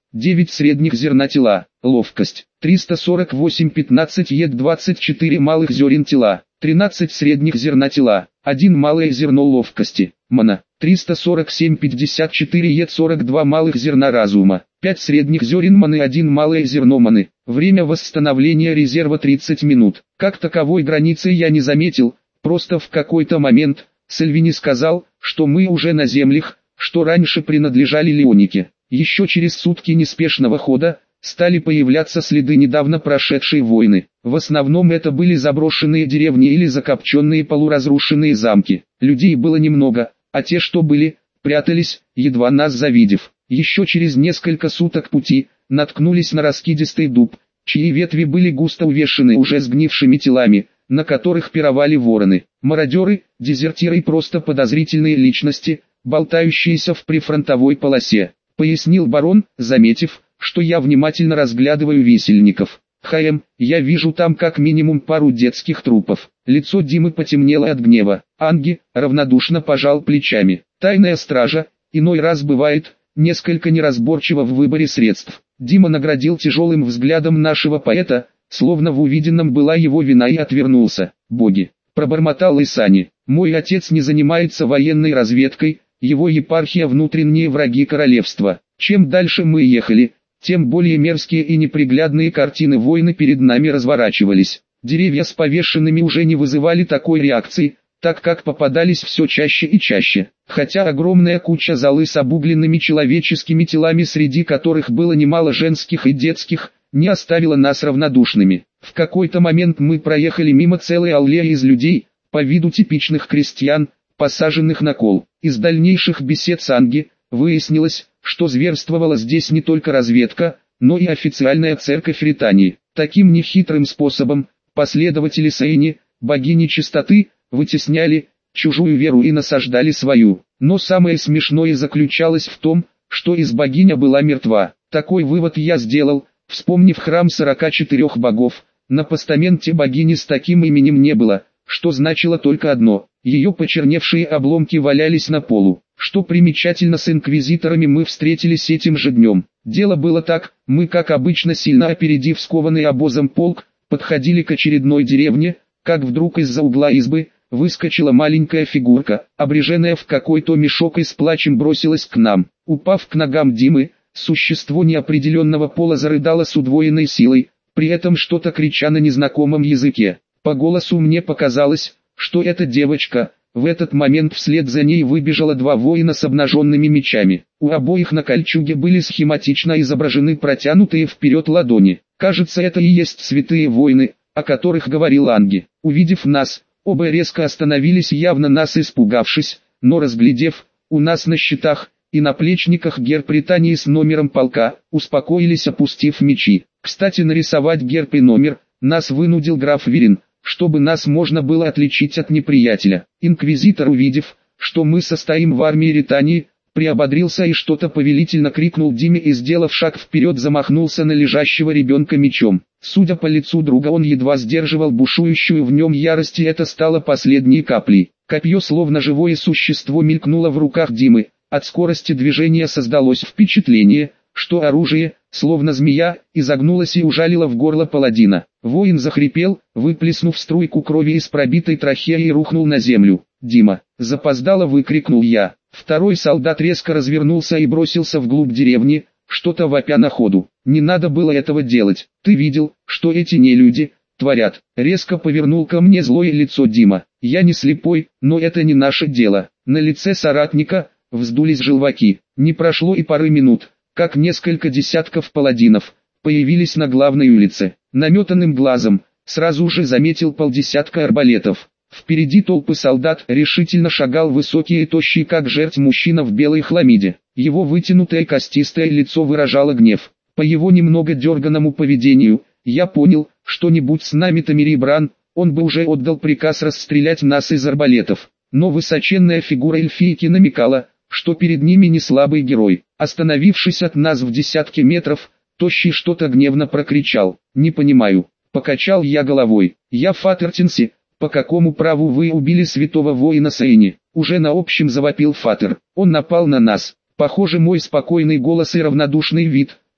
Speaker 1: девять средних зерна тела, ловкость, триста сорок восемь пятнадцать ед двадцать четыре малых зерен тела, тринадцать средних зерна тела, один малое зерно ловкости, мана, триста сорок семь пятьдесят четыре ед сорок два малых зерна разума, пять средних зерен маны, один малое зерно маны. Время восстановления резерва тридцать минут. Как таковой границы я не заметил, просто в какой-то момент Сальвини сказал, что мы уже на землях, что раньше принадлежали Леонике. Еще через сутки неспешного хода стали появляться следы недавно прошедшей войны. В основном это были заброшенные деревни или закопченные полуразрушенные замки. Людей было немного, а те, что были, прятались, едва нас завидев. Еще через несколько суток пути наткнулись на раскидистый дуб, чьи ветви были густо увешаны уже сгнившими телами, на которых пировали вороны. Мародеры, дезертиры и просто подозрительные личности, болтающиеся в прифронтовой полосе, пояснил барон, заметив, что я внимательно разглядываю висельников. «Хаем, я вижу там как минимум пару детских трупов». Лицо Димы потемнело от гнева. Анги равнодушно пожал плечами. «Тайная стража, иной раз бывает, несколько неразборчиво в выборе средств». Дима наградил тяжелым взглядом нашего поэта, словно в увиденном была его вина, и отвернулся. «Боги!» – пробормотал Исани. «Мой отец не занимается военной разведкой, его епархия – внутренние враги королевства». Чем дальше мы ехали, тем более мерзкие и неприглядные картины войны перед нами разворачивались. Деревья с повешенными уже не вызывали такой реакции, так как попадались все чаще и чаще. Хотя огромная куча золы с обугленными человеческими телами, среди которых было немало женских и детских, не оставила нас равнодушными. В какой-то момент мы проехали мимо целой аллеи из людей, по виду типичных крестьян, посаженных на кол. Из дальнейших бесед с Анги выяснилось, что зверствовала здесь не только разведка, но и официальная церковь Ритании. Таким нехитрым способом последователи Сейни, богини чистоты, вытесняли чужую веру и насаждали свою. Но самое смешное заключалось в том, что из богиня была мертва. Такой вывод я сделал, вспомнив храм сорока четырёх богов. На постаменте богини с таким именем не было, что значило только одно: ее почерневшие обломки валялись на полу. Что примечательно, с инквизиторами мы встретились этим же днем. Дело было так: мы, как обычно, сильно опередив скованный обозом полк, подходили к очередной деревне, как вдруг из-за угла избы выскочила маленькая фигурка, обреженная в какой-то мешок, и с плачем бросилась к нам. Упав к ногам Димы, существо неопределенного пола зарыдало с удвоенной силой, при этом что-то крича на незнакомом языке. По голосу мне показалось, что эта девочка. В этот момент вслед за ней выбежало два воина с обнаженными мечами. У обоих на кольчуге были схематично изображены протянутые вперед ладони. Кажется, это и есть святые воины, о которых говорил Анги. Увидев нас, оба резко остановились, явно нас испугавшись, но разглядев, у нас на щитах и наплечниках герб Британии с номером полка, успокоились, опустив мечи. Кстати, нарисовать герб и номер нас вынудил граф Верин, чтобы нас можно было отличить от неприятеля. Инквизитор, увидев, что мы состоим в армии Ритании, приободрился и что-то повелительно крикнул Диме и, сделав шаг вперед, замахнулся на лежащего ребенка мечом. Судя по лицу друга, он едва сдерживал бушующую в нем ярость, и это стало последней каплей. Копье, словно живое существо, мелькнуло в руках Димы. От скорости движения создалось впечатление, что оружие, словно змея, изогнулось и ужалило в горло паладина. Воин захрипел, выплеснув струйку крови из пробитой трахеи, и рухнул на землю. «Дима!» – запоздало выкрикнул я. Второй солдат резко развернулся и бросился вглубь деревни, что-то вопя на ходу. «Не надо было этого делать. Ты видел, что эти нелюди творят?» Резко повернул ко мне злое лицо Дима. «Я не слепой, но это не наше дело». На лице соратника вздулись желваки. Не прошло и пары минут, как несколько десятков паладинов появились на главной улице. Наметанным глазом сразу же заметил полдесятка арбалетов. Впереди толпы солдат решительно шагал высокий и тощий, как жерть, мужчина в белой хламиде. Его вытянутое костистое лицо выражало гнев. По его немного дерганному поведению я понял, что не будь с нами Тамири Бран, он бы уже отдал приказ расстрелять нас из арбалетов. Но высоченная фигура эльфийки намекала, что перед ними не слабый герой. Остановившись от нас в десятке метров, тощий что-то гневно прокричал. «Не понимаю». Покачал я головой. «Я Фатертинси, по какому праву вы убили святого воина Сейни?» Уже на общем завопил Фатер. Он напал на нас. Похоже, мой спокойный голос и равнодушный вид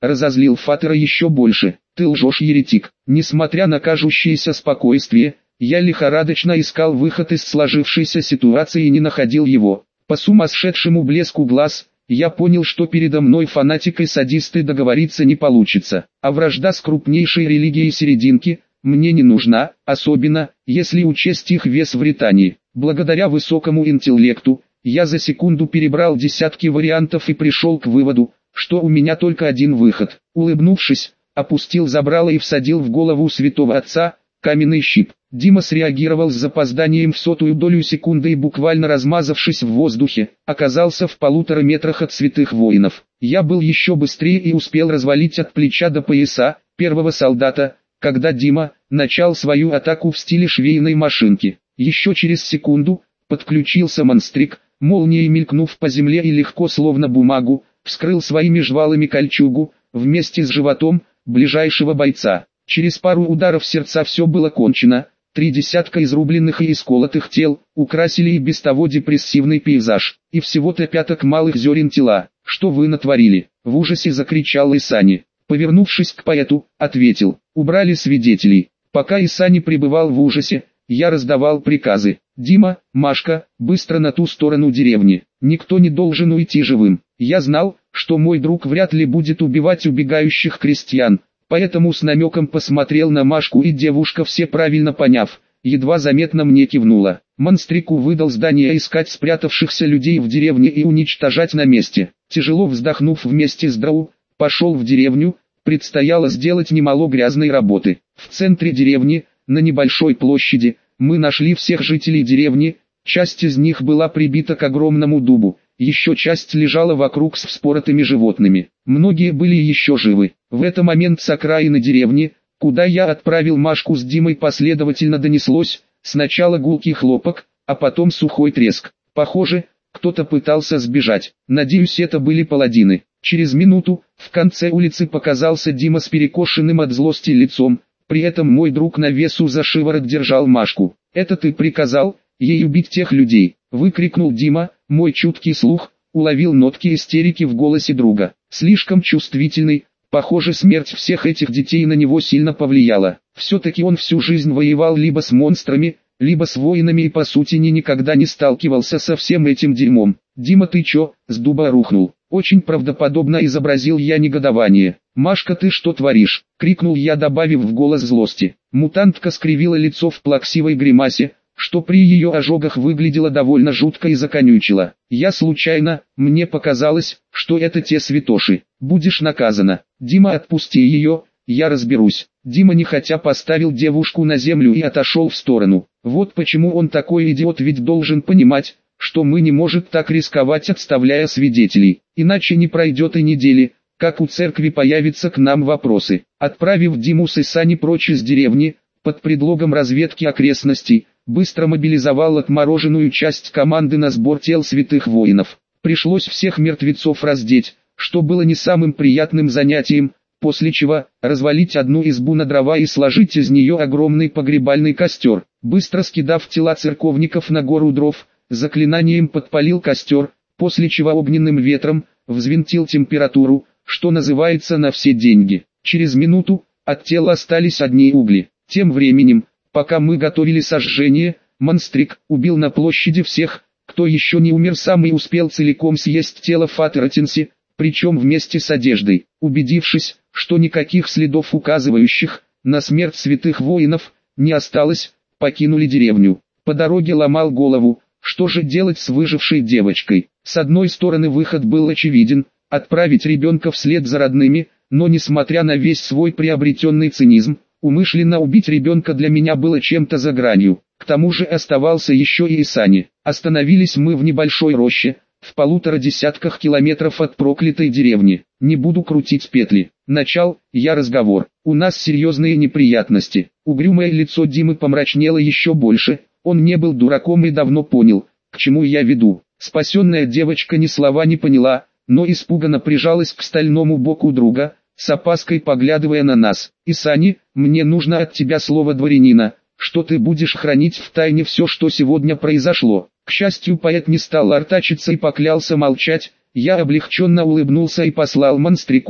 Speaker 1: разозлил Фатера еще больше. «Ты лжешь, еретик!» Несмотря на кажущееся спокойствие, я лихорадочно искал выход из сложившейся ситуации и не находил его. По сумасшедшему блеску глаз, я понял, что передо мной фанатик и садист и договориться не получится. А вражда с крупнейшей религией серединки мне не нужна, особенно, если учесть их вес в Британии. Благодаря высокому интеллекту, я за секунду перебрал десятки вариантов и пришел к выводу, что у меня только один выход. Улыбнувшись, опустил забрало и всадил в голову святого отца каменный щип. Дима среагировал с запозданием в сотую долю секунды и, буквально размазавшись в воздухе, оказался в полутора метрах от святых воинов. Я был еще быстрее и успел развалить от плеча до пояса первого солдата, когда Дима начал свою атаку в стиле швейной машинки. Еще через секунду подключился монстрик, молнией мелькнув по земле и легко, словно бумагу, вскрыл своими жвалами кольчугу вместе с животом ближайшего бойца. Через пару ударов сердца все было кончено. Три десятка изрубленных и исколотых тел украсили и без того депрессивный пейзаж, и всего-то пяток малых зерен тела. «Что вы натворили?» — в ужасе закричал Исани. Повернувшись к поэту, ответил: «Убрали свидетелей». Пока Исани пребывал в ужасе, я раздавал приказы. «Дима, Машка, быстро на ту сторону деревни. Никто не должен уйти живым». Я знал, что мой друг вряд ли будет убивать убегающих крестьян, поэтому с намеком посмотрел на Машку, и девушка, все правильно поняв, едва заметно мне кивнула. Монстрику выдал задание искать спрятавшихся людей в деревне и уничтожать на месте. Тяжело вздохнув вместе с Драу, пошел в деревню. Предстояло сделать немало грязной работы. В центре деревни, на небольшой площади, мы нашли всех жителей деревни. Часть из них была прибита к огромному дубу, еще часть лежала вокруг с вспоротыми животными. Многие были еще живы. В этот момент с окраины деревни, куда я отправил Машку с Димой, последовательно донеслось сначала гулкий хлопок, а потом сухой треск. Похоже, кто-то пытался сбежать. Надеюсь, это были паладины. Через минуту, в конце улицы показался Дима с перекошенным от злости лицом, при этом мой друг на весу за шиворот держал Машку. «Это ты приказал ей убить тех людей?» — выкрикнул Дима. Мой чуткий слух уловил нотки истерики в голосе друга. Слишком чувствительный, похоже, смерть всех этих детей на него сильно повлияла. Все-таки он всю жизнь воевал либо с монстрами, либо с воинами и по сути ни никогда не сталкивался со всем этим дерьмом. «Дима, ты чё, с дуба рухнул?» Очень правдоподобно изобразил я негодование. «Машка, ты что творишь?» — крикнул я, добавив в голос злости. Мутантка скривила лицо в плаксивой гримасе, что при ее ожогах выглядело довольно жутко, и законючила. «Я случайно, мне показалось, что это те святоши. Будешь наказана. Дима, отпусти ее, я разберусь». Дима нехотя поставил девушку на землю и отошел в сторону. Вот почему он такой идиот, ведь должен понимать, что мы не можем так рисковать, отставляя свидетелей. Иначе не пройдет и недели, как у церкви появятся к нам вопросы. Отправив Диму с Исани прочь из деревни, под предлогом разведки окрестностей, быстро мобилизовал отмороженную часть команды на сбор тел святых воинов. Пришлось всех мертвецов раздеть, что было не самым приятным занятием, после чего развалить одну избу на дрова и сложить из нее огромный погребальный костер. Быстро скидав тела церковников на гору дров, заклинанием подпалил костер, после чего огненным ветром взвинтил температуру, что называется, на все деньги. Через минуту от тела остались одни угли. Тем временем, пока мы готовили сожжение, монстрик убил на площади всех, кто еще не умер сам, и успел целиком съесть тело Фатера Тенси, причем вместе с одеждой. Убедившись, что никаких следов, указывающих на смерть святых воинов, не осталось, покинули деревню. По дороге ломал голову, что же делать с выжившей девочкой. С одной стороны, выход был очевиден — отправить ребенка вслед за родными, но несмотря на весь свой приобретенный цинизм, умышленно убить ребенка для меня было чем-то за гранью. К тому же оставался еще и Исани. Остановились мы в небольшой роще, в полутора десятках километров от проклятой деревни. Не буду крутить петли. Начал я разговор. «У нас серьезные неприятности». Угрюмое лицо Димы помрачнело еще больше. Он не был дураком и давно понял, к чему я веду. Спасенная девочка ни слова не поняла, но испуганно прижалась к стальному боку друга, с опаской поглядывая на нас. «Исани, мне нужно от тебя слово дворянина, что ты будешь хранить в тайне все, что сегодня произошло». К счастью, поэт не стал артачиться и поклялся молчать. Я облегченно улыбнулся и послал монстрику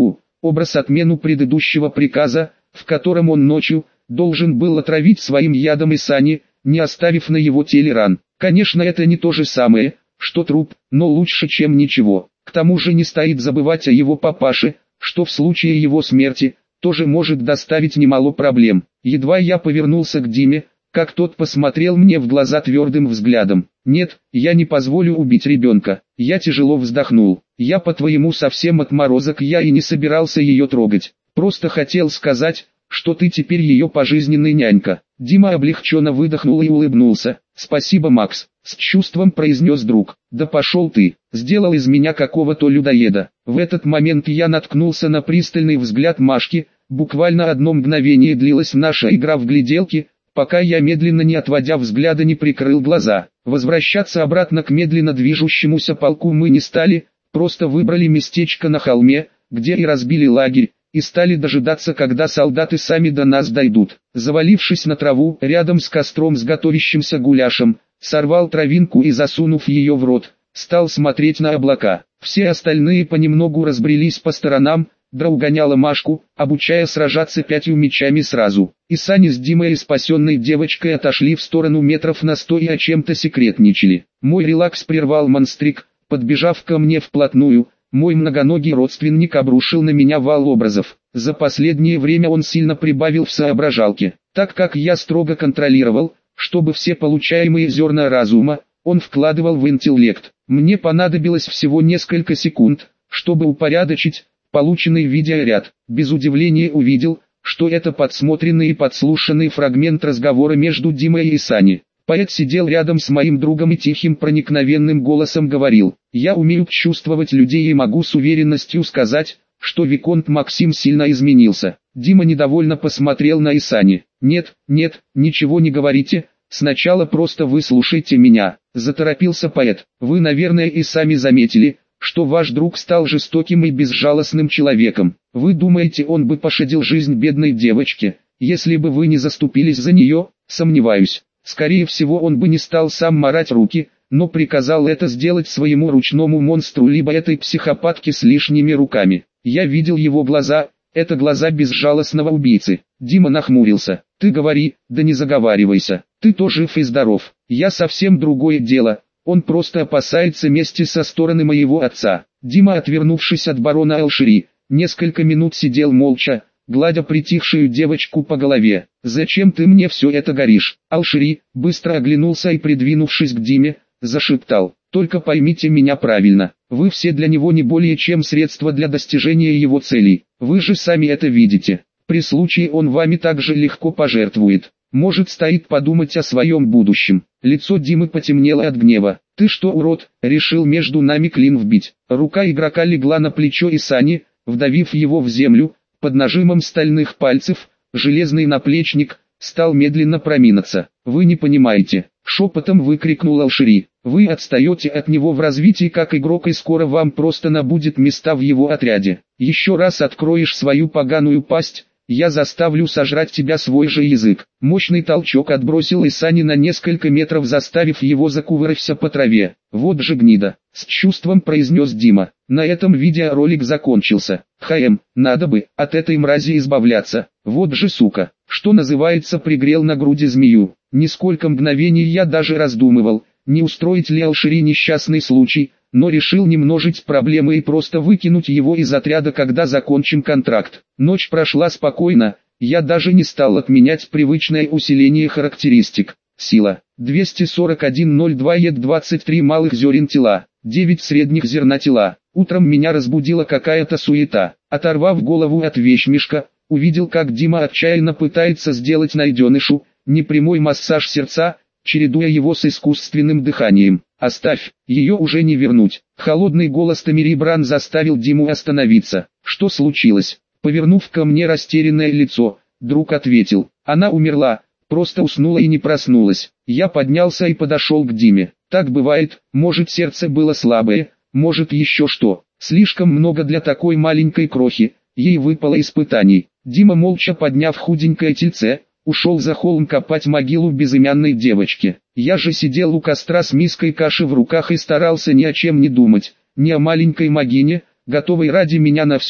Speaker 1: образ отмену предыдущего приказа, в котором он ночью должен был отравить своим ядом Исани, не оставив на его теле ран. Конечно, это не то же самое, что труп, но лучше, чем ничего. К тому же не стоит забывать о его папаше, что в случае его смерти тоже может доставить немало проблем. Едва я повернулся к Диме, как тот посмотрел мне в глаза твердым взглядом. «Нет, я не позволю убить ребенка». Я тяжело вздохнул. «Я по-твоему совсем отморозок, я и не собирался ее трогать. Просто хотел сказать, что ты теперь ее пожизненный нянька». Дима облегченно выдохнул и улыбнулся. «Спасибо, Макс», — с чувством произнес друг. «Да пошел ты, сделал из меня какого-то людоеда». В этот момент я наткнулся на пристальный взгляд Машки. Буквально одно мгновение длилась наша игра в гляделки, пока я медленно, не отводя взгляда, не прикрыл глаза. Возвращаться обратно к медленно движущемуся полку мы не стали, просто выбрали местечко на холме, где и разбили лагерь, и стали дожидаться, когда солдаты сами до нас дойдут. Завалившись на траву, рядом с костром с готовящимся гуляшем, сорвал травинку и, засунув ее в рот, стал смотреть на облака. Все остальные понемногу разбрелись по сторонам. Дра угоняла Машку, обучая сражаться пятью мечами сразу. И Саня с Димой и спасенной девочкой отошли в сторону метров на сто и о чем-то секретничали. Мой релакс прервал монстрик, подбежав ко мне вплотную. Мой многоногий родственник обрушил на меня вал образов. За последнее время он сильно прибавил в соображалке. Так как я строго контролировал, чтобы все получаемые зерна разума, он вкладывал в интеллект. Мне понадобилось всего несколько секунд, чтобы упорядочить полученный видеоряд. Без удивления увидел, что это подсмотренный и подслушанный фрагмент разговора между Димой и Саней. Поэт сидел рядом с моим другом и тихим проникновенным голосом говорил: «Я умею чувствовать людей и могу с уверенностью сказать, что Виконт Максим сильно изменился». Дима недовольно посмотрел на Исани. «Нет, нет, ничего не говорите, сначала просто выслушайте меня», — заторопился поэт. «Вы, наверное, и сами заметили, что ваш друг стал жестоким и безжалостным человеком. Вы думаете, он бы пощадил жизнь бедной девочке, если бы вы не заступились за нее? Сомневаюсь. Скорее всего, он бы не стал сам марать руки, но приказал это сделать своему ручному монстру либо этой психопатке с лишними руками. Я видел его глаза, это глаза безжалостного убийцы». Дима нахмурился. «Ты говори, да не заговаривайся, ты то жив и здоров. Я совсем другое дело. Он просто опасается мести со стороны моего отца». Дима, отвернувшись от барона Алшири, несколько минут сидел молча, гладя притихшую девочку по голове. «Зачем ты мне все это горишь?» Алшири быстро оглянулся и, придвинувшись к Диме, зашептал: «Только поймите меня правильно, вы все для него не более чем средство для достижения его целей. Вы же сами это видите. При случае он вами также легко пожертвует. Может, стоит подумать о своем будущем». Лицо Димы потемнело от гнева. «Ты что, урод, решил между нами клин вбить?» Рука игрока легла на плечо Исани, вдавив его в землю. Под нажимом стальных пальцев железный наплечник стал медленно проминаться. «Вы не понимаете», — шепотом выкрикнул Алшири. «Вы отстаете от него в развитии как игрок, и скоро вам просто набудет места в его отряде. Еще раз откроешь свою поганую пасть, я заставлю сожрать тебя свой же язык». Мощный толчок отбросил Исани на несколько метров, заставив его закувыркаться по траве. «Вот же гнида», — с чувством произнес Дима. На этом видеоролик закончился. «Хм, надо бы от этой мрази избавляться. Вот же сука, что называется, пригрел на груди змею». Несколько мгновений я даже раздумывал, не устроить ли Алшири несчастный случай, но решил не множить проблемы и просто выкинуть его из отряда, когда закончим контракт. Ночь прошла спокойно, я даже не стал отменять привычное усиление характеристик. Сила двести сорок один ноль два Е двадцать три малых зерен тела, девять средних зерна тела. Утром меня разбудила какая-то суета. Оторвав голову от вещмешка, увидел, как Дима отчаянно пытается сделать найденышу непрямой массаж сердца, чередуя его с искусственным дыханием. «Оставь, ее уже не вернуть». Холодный голос Тамири Бран заставил Диму остановиться. «Что случилось?» Повернув ко мне растерянное лицо, друг ответил: «Она умерла, просто уснула и не проснулась». Я поднялся и подошел к Диме. «Так бывает, может, сердце было слабое, может, еще что. Слишком много для такой маленькой крохи, ей выпало испытаний». Дима, молча подняв худенькое тельце, ушел за холм копать могилу безымянной девочки. Я же сидел у костра с миской каши в руках и старался ни о чем не думать, ни о маленькой Магине, готовой ради меня на все,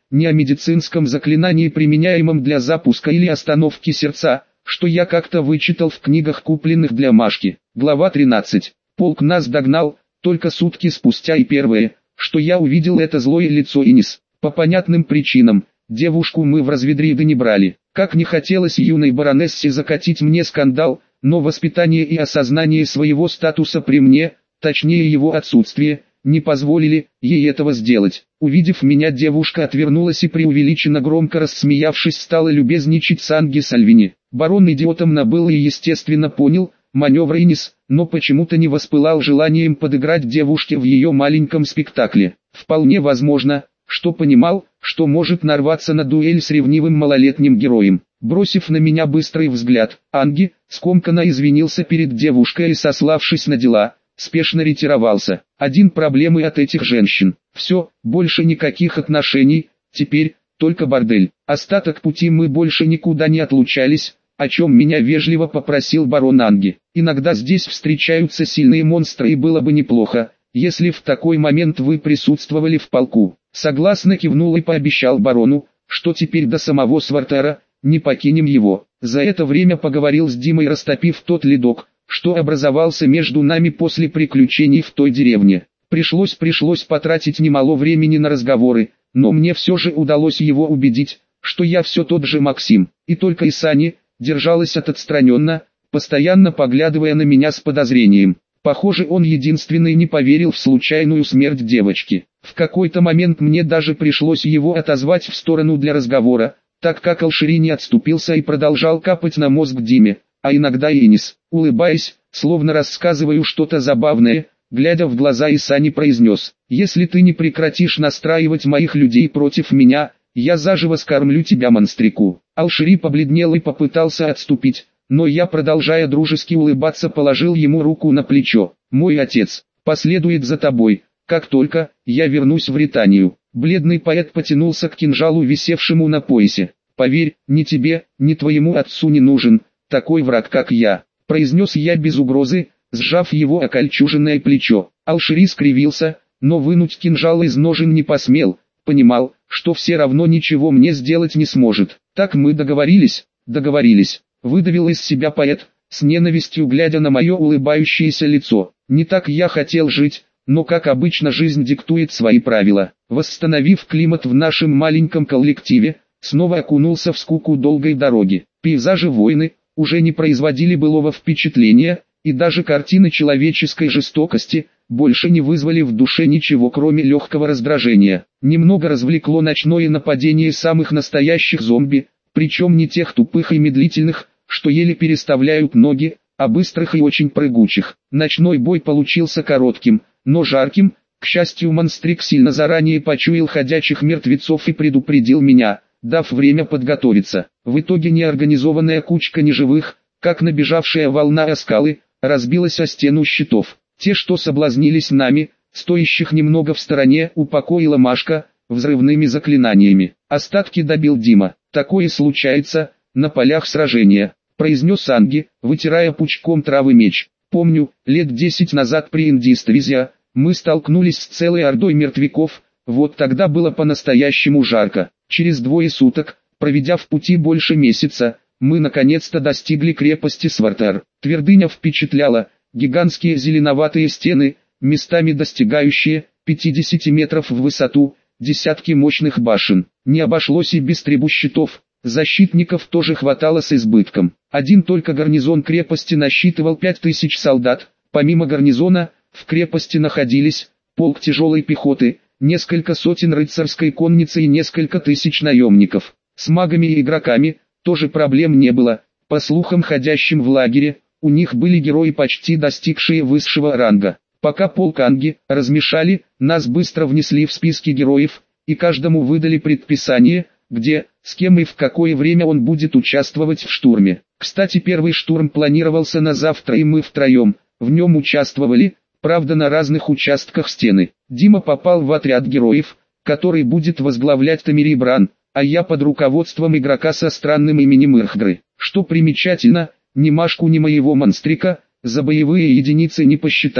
Speaker 1: не о медицинском заклинании, применяемом для запуска или остановки сердца, что я как-то вычитал в книгах, купленных для Машки. Глава тринадцать. Полк нас догнал, только сутки спустя, и первое, что я увидел, это злое лицо Инис. По понятным причинам, девушку мы в разведриды не брали. Как не хотелось юной баронессе закатить мне скандал, но воспитание и осознание своего статуса при мне, точнее его отсутствие, не позволили ей этого сделать. Увидев меня, девушка отвернулась и, преувеличенно громко рассмеявшись, стала любезничать с Анги Сальвини. Барон идиотом набыл и естественно понял маневр Инис, но почему-то не воспылал желанием подыграть девушке в ее маленьком спектакле. Вполне возможно, что понимал, что может нарваться на дуэль с ревнивым малолетним героем. Бросив на меня быстрый взгляд, Анги скомканно извинился перед девушкой и, сославшись на дела, спешно ретировался. Один проблемы от этих женщин. Все, больше никаких отношений, теперь только бордель. Остаток пути мы больше никуда не отлучались, о чем меня вежливо попросил барон Анги. Иногда здесь встречаются сильные монстры, и было бы неплохо, если в такой момент вы присутствовали в полку. Согласно кивнул и пообещал барону, что теперь до самого Свартера не покинем его. За это время поговорил с Димой, растопив тот ледок, что образовался между нами после приключений в той деревне. Пришлось пришлось потратить немало времени на разговоры, но мне все же удалось его убедить, что я все тот же Максим, и только Исани держалась отстраненно, постоянно поглядывая на меня с подозрением. Похоже, он единственный не поверил в случайную смерть девочки. В какой-то момент мне даже пришлось его отозвать в сторону для разговора, так как Алшири не отступился и продолжал капать на мозг Диме, а иногда и Инис. Улыбаясь, словно рассказываю что-то забавное, глядя в глаза, Исани произнес: «Если ты не прекратишь настраивать моих людей против меня, я заживо скормлю тебя монстрику». Алшири побледнел и попытался отступить, но я, продолжая дружески улыбаться, положил ему руку на плечо. «Мой отец последует за тобой, как только я вернусь в Британию». Бледный поэт потянулся к кинжалу, висевшему на поясе. «Поверь, ни тебе, ни твоему отцу не нужен такой враг, как я», произнес я без угрозы, сжав его окольчуженное плечо. Алшири скривился, но вынуть кинжал из ножен не посмел, понимал, что все равно ничего мне сделать не сможет. «Так мы договорились?» «Договорились», выдавил из себя поэт, с ненавистью глядя на мое улыбающееся лицо. «Не так я хотел жить, но как обычно жизнь диктует свои правила». Восстановив климат в нашем маленьком коллективе, снова окунулся в скуку долгой дороги. Пейзажи войны уже не производили былого впечатления, и даже картины человеческой жестокости больше не вызвали в душе ничего, кроме легкого раздражения. Немного развлекло ночное нападение самых настоящих зомби, причем не тех тупых и медлительных, что еле переставляют ноги, а быстрых и очень прыгучих. Ночной бой получился коротким, но жарким. К счастью, монстрик сильно заранее почуял ходячих мертвецов и предупредил меня, дав время подготовиться. В итоге неорганизованная кучка неживых, как набежавшая волна о скалы, разбилась о стену щитов. Те, что соблазнились нами, стоящих немного в стороне, упокоила Машка взрывными заклинаниями. Остатки добил Дима. «Такое случается на полях сражения», произнес Анги, вытирая пучком травы меч. «Помню, лет десять назад при Индиствизия мы столкнулись с целой ордой мертвяков, вот тогда было по-настоящему жарко. Через двое суток, проведя в пути больше месяца, мы наконец-то достигли крепости Свартер. Твердыня впечатляла, гигантские зеленоватые стены, местами достигающие пятидесяти метров в высоту, десятки мощных башен. Не обошлось и без трибущитов, защитников тоже хватало с избытком. Один только гарнизон крепости насчитывал пять тысяч солдат, помимо гарнизона, в крепости находились полк тяжелой пехоты, несколько сотен рыцарской конницы и несколько тысяч наемников. С магами и игроками тоже проблем не было. По слухам, ходящим в лагере, у них были герои, почти достигшие высшего ранга. Пока полк Анги размешали, нас быстро внесли в списки героев, и каждому выдали предписание, где, с кем и в какое время он будет участвовать в штурме. Кстати, первый штурм планировался на завтра, и мы втроем в нем участвовали, правда на разных участках стены. Дима попал в отряд героев, который будет возглавлять Тамири Бран, а я под руководством игрока со странным именем Ирхгры. Что примечательно, ни Машку, ни моего монстрика за боевые единицы не посчитали,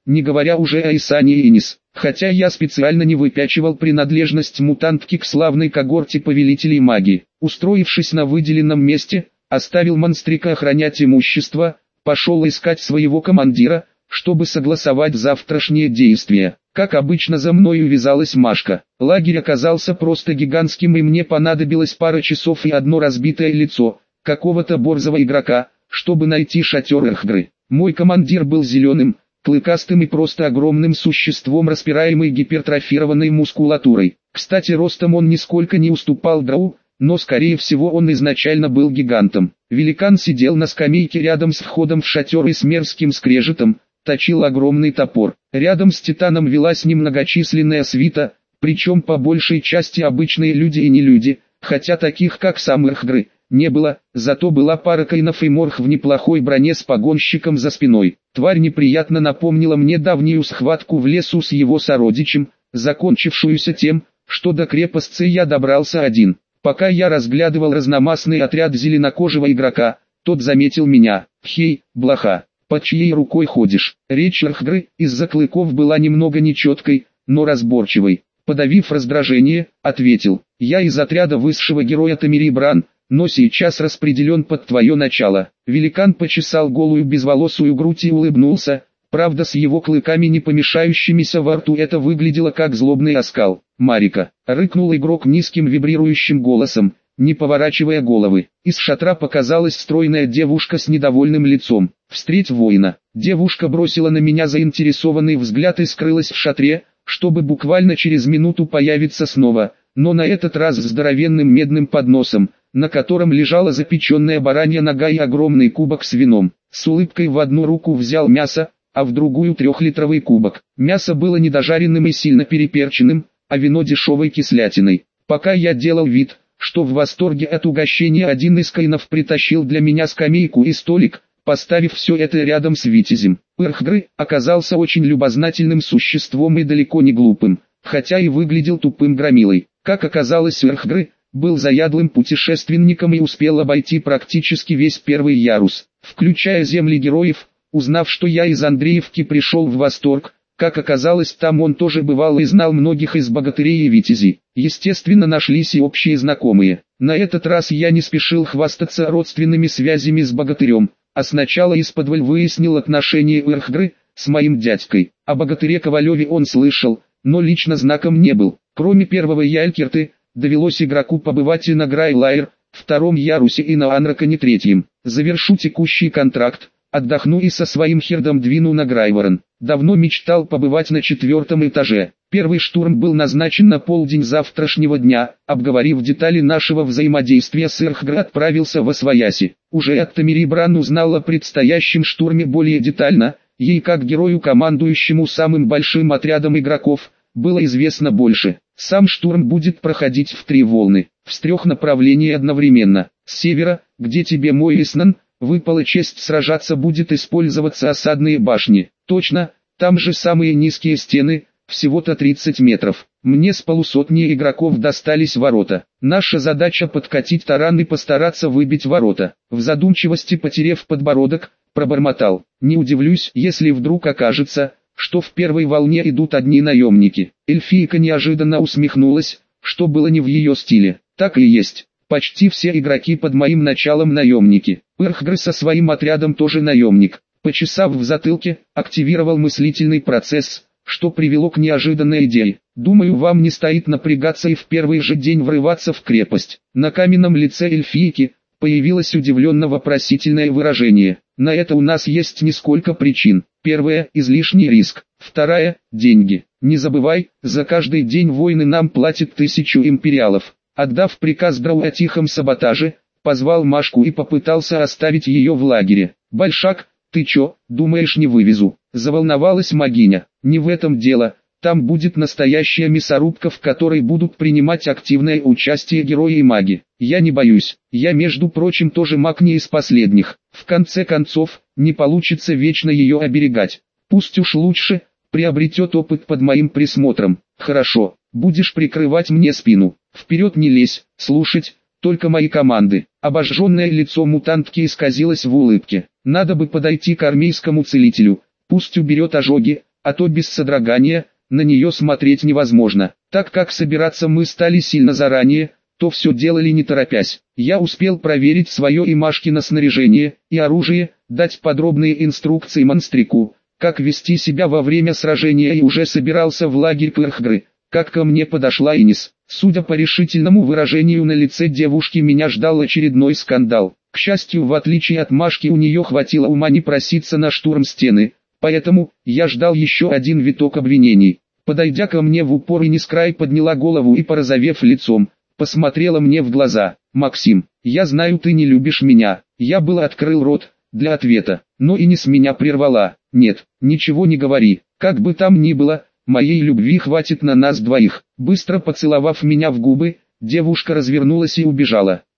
Speaker 1: не говоря уже о Исане и Энис. Хотя я специально не выпячивал принадлежность мутантки к славной когорте повелителей магии. Устроившись на выделенном месте, оставил монстрика охранять имущество, пошел искать своего командира, чтобы согласовать завтрашние действия. Как обычно, за мной увязалась Машка. Лагерь оказался просто гигантским, и мне понадобилось пара часов и одно разбитое лицо какого-то борзого игрока, чтобы найти шатер Эрхгры. Мой командир был зеленым, клыкастым и просто огромным существом, распираемой гипертрофированной мускулатурой. Кстати, ростом он нисколько не уступал Драу, но скорее всего он изначально был гигантом. Великан сидел на скамейке рядом с входом в шатер и с мерзким скрежетом точил огромный топор. Рядом с Титаном велась немногочисленная свита, причем по большей части обычные люди и не люди, хотя таких как сам Эрхгры не было, зато была пара кайнов и морх в неплохой броне с погонщиком за спиной. Тварь неприятно напомнила мне давнюю схватку в лесу с его сородичем, закончившуюся тем, что до крепости я добрался один. Пока я разглядывал разномастный отряд зеленокожего игрока, тот заметил меня. «Хей, блоха, под чьей рукой ходишь?» Речь Эрхгры из-за клыков была немного нечеткой, но разборчивой. Подавив раздражение, ответил: «Я из отряда высшего героя Тамири Бран, но сейчас распределен под твое начало». Великан почесал голую безволосую грудь и улыбнулся, правда с его клыками, не помешающимися во рту, это выглядело как злобный оскал. «Марика!» — рыкнул игрок низким вибрирующим голосом, не поворачивая головы. Из шатра показалась стройная девушка с недовольным лицом. «Встреть воина!» Девушка бросила на меня заинтересованный взгляд и скрылась в шатре, чтобы буквально через минуту появиться снова, но на этот раз с здоровенным медным подносом, на котором лежала запеченная баранья нога и огромный кубок с вином. С улыбкой в одну руку взял мясо, а в другую трехлитровый кубок. Мясо было недожаренным и сильно переперченным, а вино дешевой кислятиной. Пока я делал вид, что в восторге от угощения, один из кайнов притащил для меня скамейку и столик, поставив все это рядом с витязем. Эрхгры оказался очень любознательным существом и далеко не глупым, хотя и выглядел тупым громилой. Как оказалось, Эрхгры был заядлым путешественником и успел обойти практически весь первый ярус, включая земли героев. Узнав, что я из Андреевки, пришел в восторг. Как оказалось, там он тоже бывал и знал многих из богатырей и витязей. Естественно, нашлись и общие знакомые. На этот раз я не спешил хвастаться родственными связями с богатырем, а сначала исподволь выяснил отношения Эрхгры с моим дядькой. О богатыре Ковалеве он слышал, но лично знаком не был. Кроме первого Ялькерты, довелось игроку побывать и на Грайлайр, втором ярусе, и на Анраконе третьем. Завершу текущий контракт, отдохну и со своим хердом двину на Грайворон. Давно мечтал побывать на четвертом этаже. Первый штурм был назначен на полдень завтрашнего дня. Обговорив детали нашего взаимодействия с Эрхгры, отправился в Освояси. Уже от Тамири Бран узнал о предстоящем штурме более детально. Ей, как герою, командующему самым большим отрядом игроков, было известно больше. Сам штурм будет проходить в три волны, в трех направлениях одновременно. С севера, где тебе мой Иснан выпала честь сражаться, будет использоваться осадные башни. Точно, там же самые низкие стены, всего-то тридцать метров. Мне с полусотни игроков достались ворота. Наша задача — подкатить таран и постараться выбить ворота. В задумчивости, потерев подбородок, пробормотал: «Не удивлюсь, если вдруг окажется, что в первой волне идут одни наемники». Эльфийка неожиданно усмехнулась, что было не в ее стиле. Так и есть. Почти все игроки под моим началом наемники. Эрхгры со своим отрядом тоже наемник. Почесав в затылке, активировал мыслительный процесс, что привело к неожиданной идее. Думаю, вам не стоит напрягаться и в первый же день врываться в крепость. На каменном лице эльфийки появилось удивленно-вопросительное выражение. На это у нас есть несколько причин. Первая — излишний риск. Вторая — деньги. Не забывай, за каждый день войны нам платят тысячу империалов. Отдав приказ Драу о тихом саботаже, позвал Машку и попытался оставить ее в лагере. «Большак, ты чё, думаешь, не вывезу?» Заволновалась Магиня. «Не в этом дело, там будет настоящая мясорубка, в которой будут принимать активное участие герои и маги. Я не боюсь, я, между прочим, тоже маг, не из последних. В конце концов, не получится вечно ее оберегать. Пусть уж лучше приобретет опыт под моим присмотром. Хорошо, будешь прикрывать мне спину. Вперед не лезь, слушать только мои команды». Обожженное лицо мутантки исказилось в улыбке. «Надо бы подойти к армейскому целителю, пусть уберет ожоги, а то без содрогания, на нее смотреть невозможно. Так как собираться мы стали сильно заранее, то все делали не торопясь. Я успел проверить свое и Машкино снаряжение и оружие, дать подробные инструкции монстрику, как вести себя во время сражения, и уже собирался в лагерь Пырхгры, как ко мне подошла Инис. Судя по решительному выражению на лице девушки, меня ждал очередной скандал. К счастью, в отличие от Машки, у нее хватило ума не проситься на штурм стены, поэтому я ждал еще один виток обвинений. Подойдя ко мне в упор, Инис край подняла голову и, порозовев лицом, посмотрела мне в глаза. «Максим, я знаю, ты не любишь меня». Я было открыл рот для ответа, но Инис меня прервала. «Нет, ничего не говори, как бы там ни было, моей любви хватит на нас двоих». Быстро поцеловав меня в губы, девушка развернулась и убежала.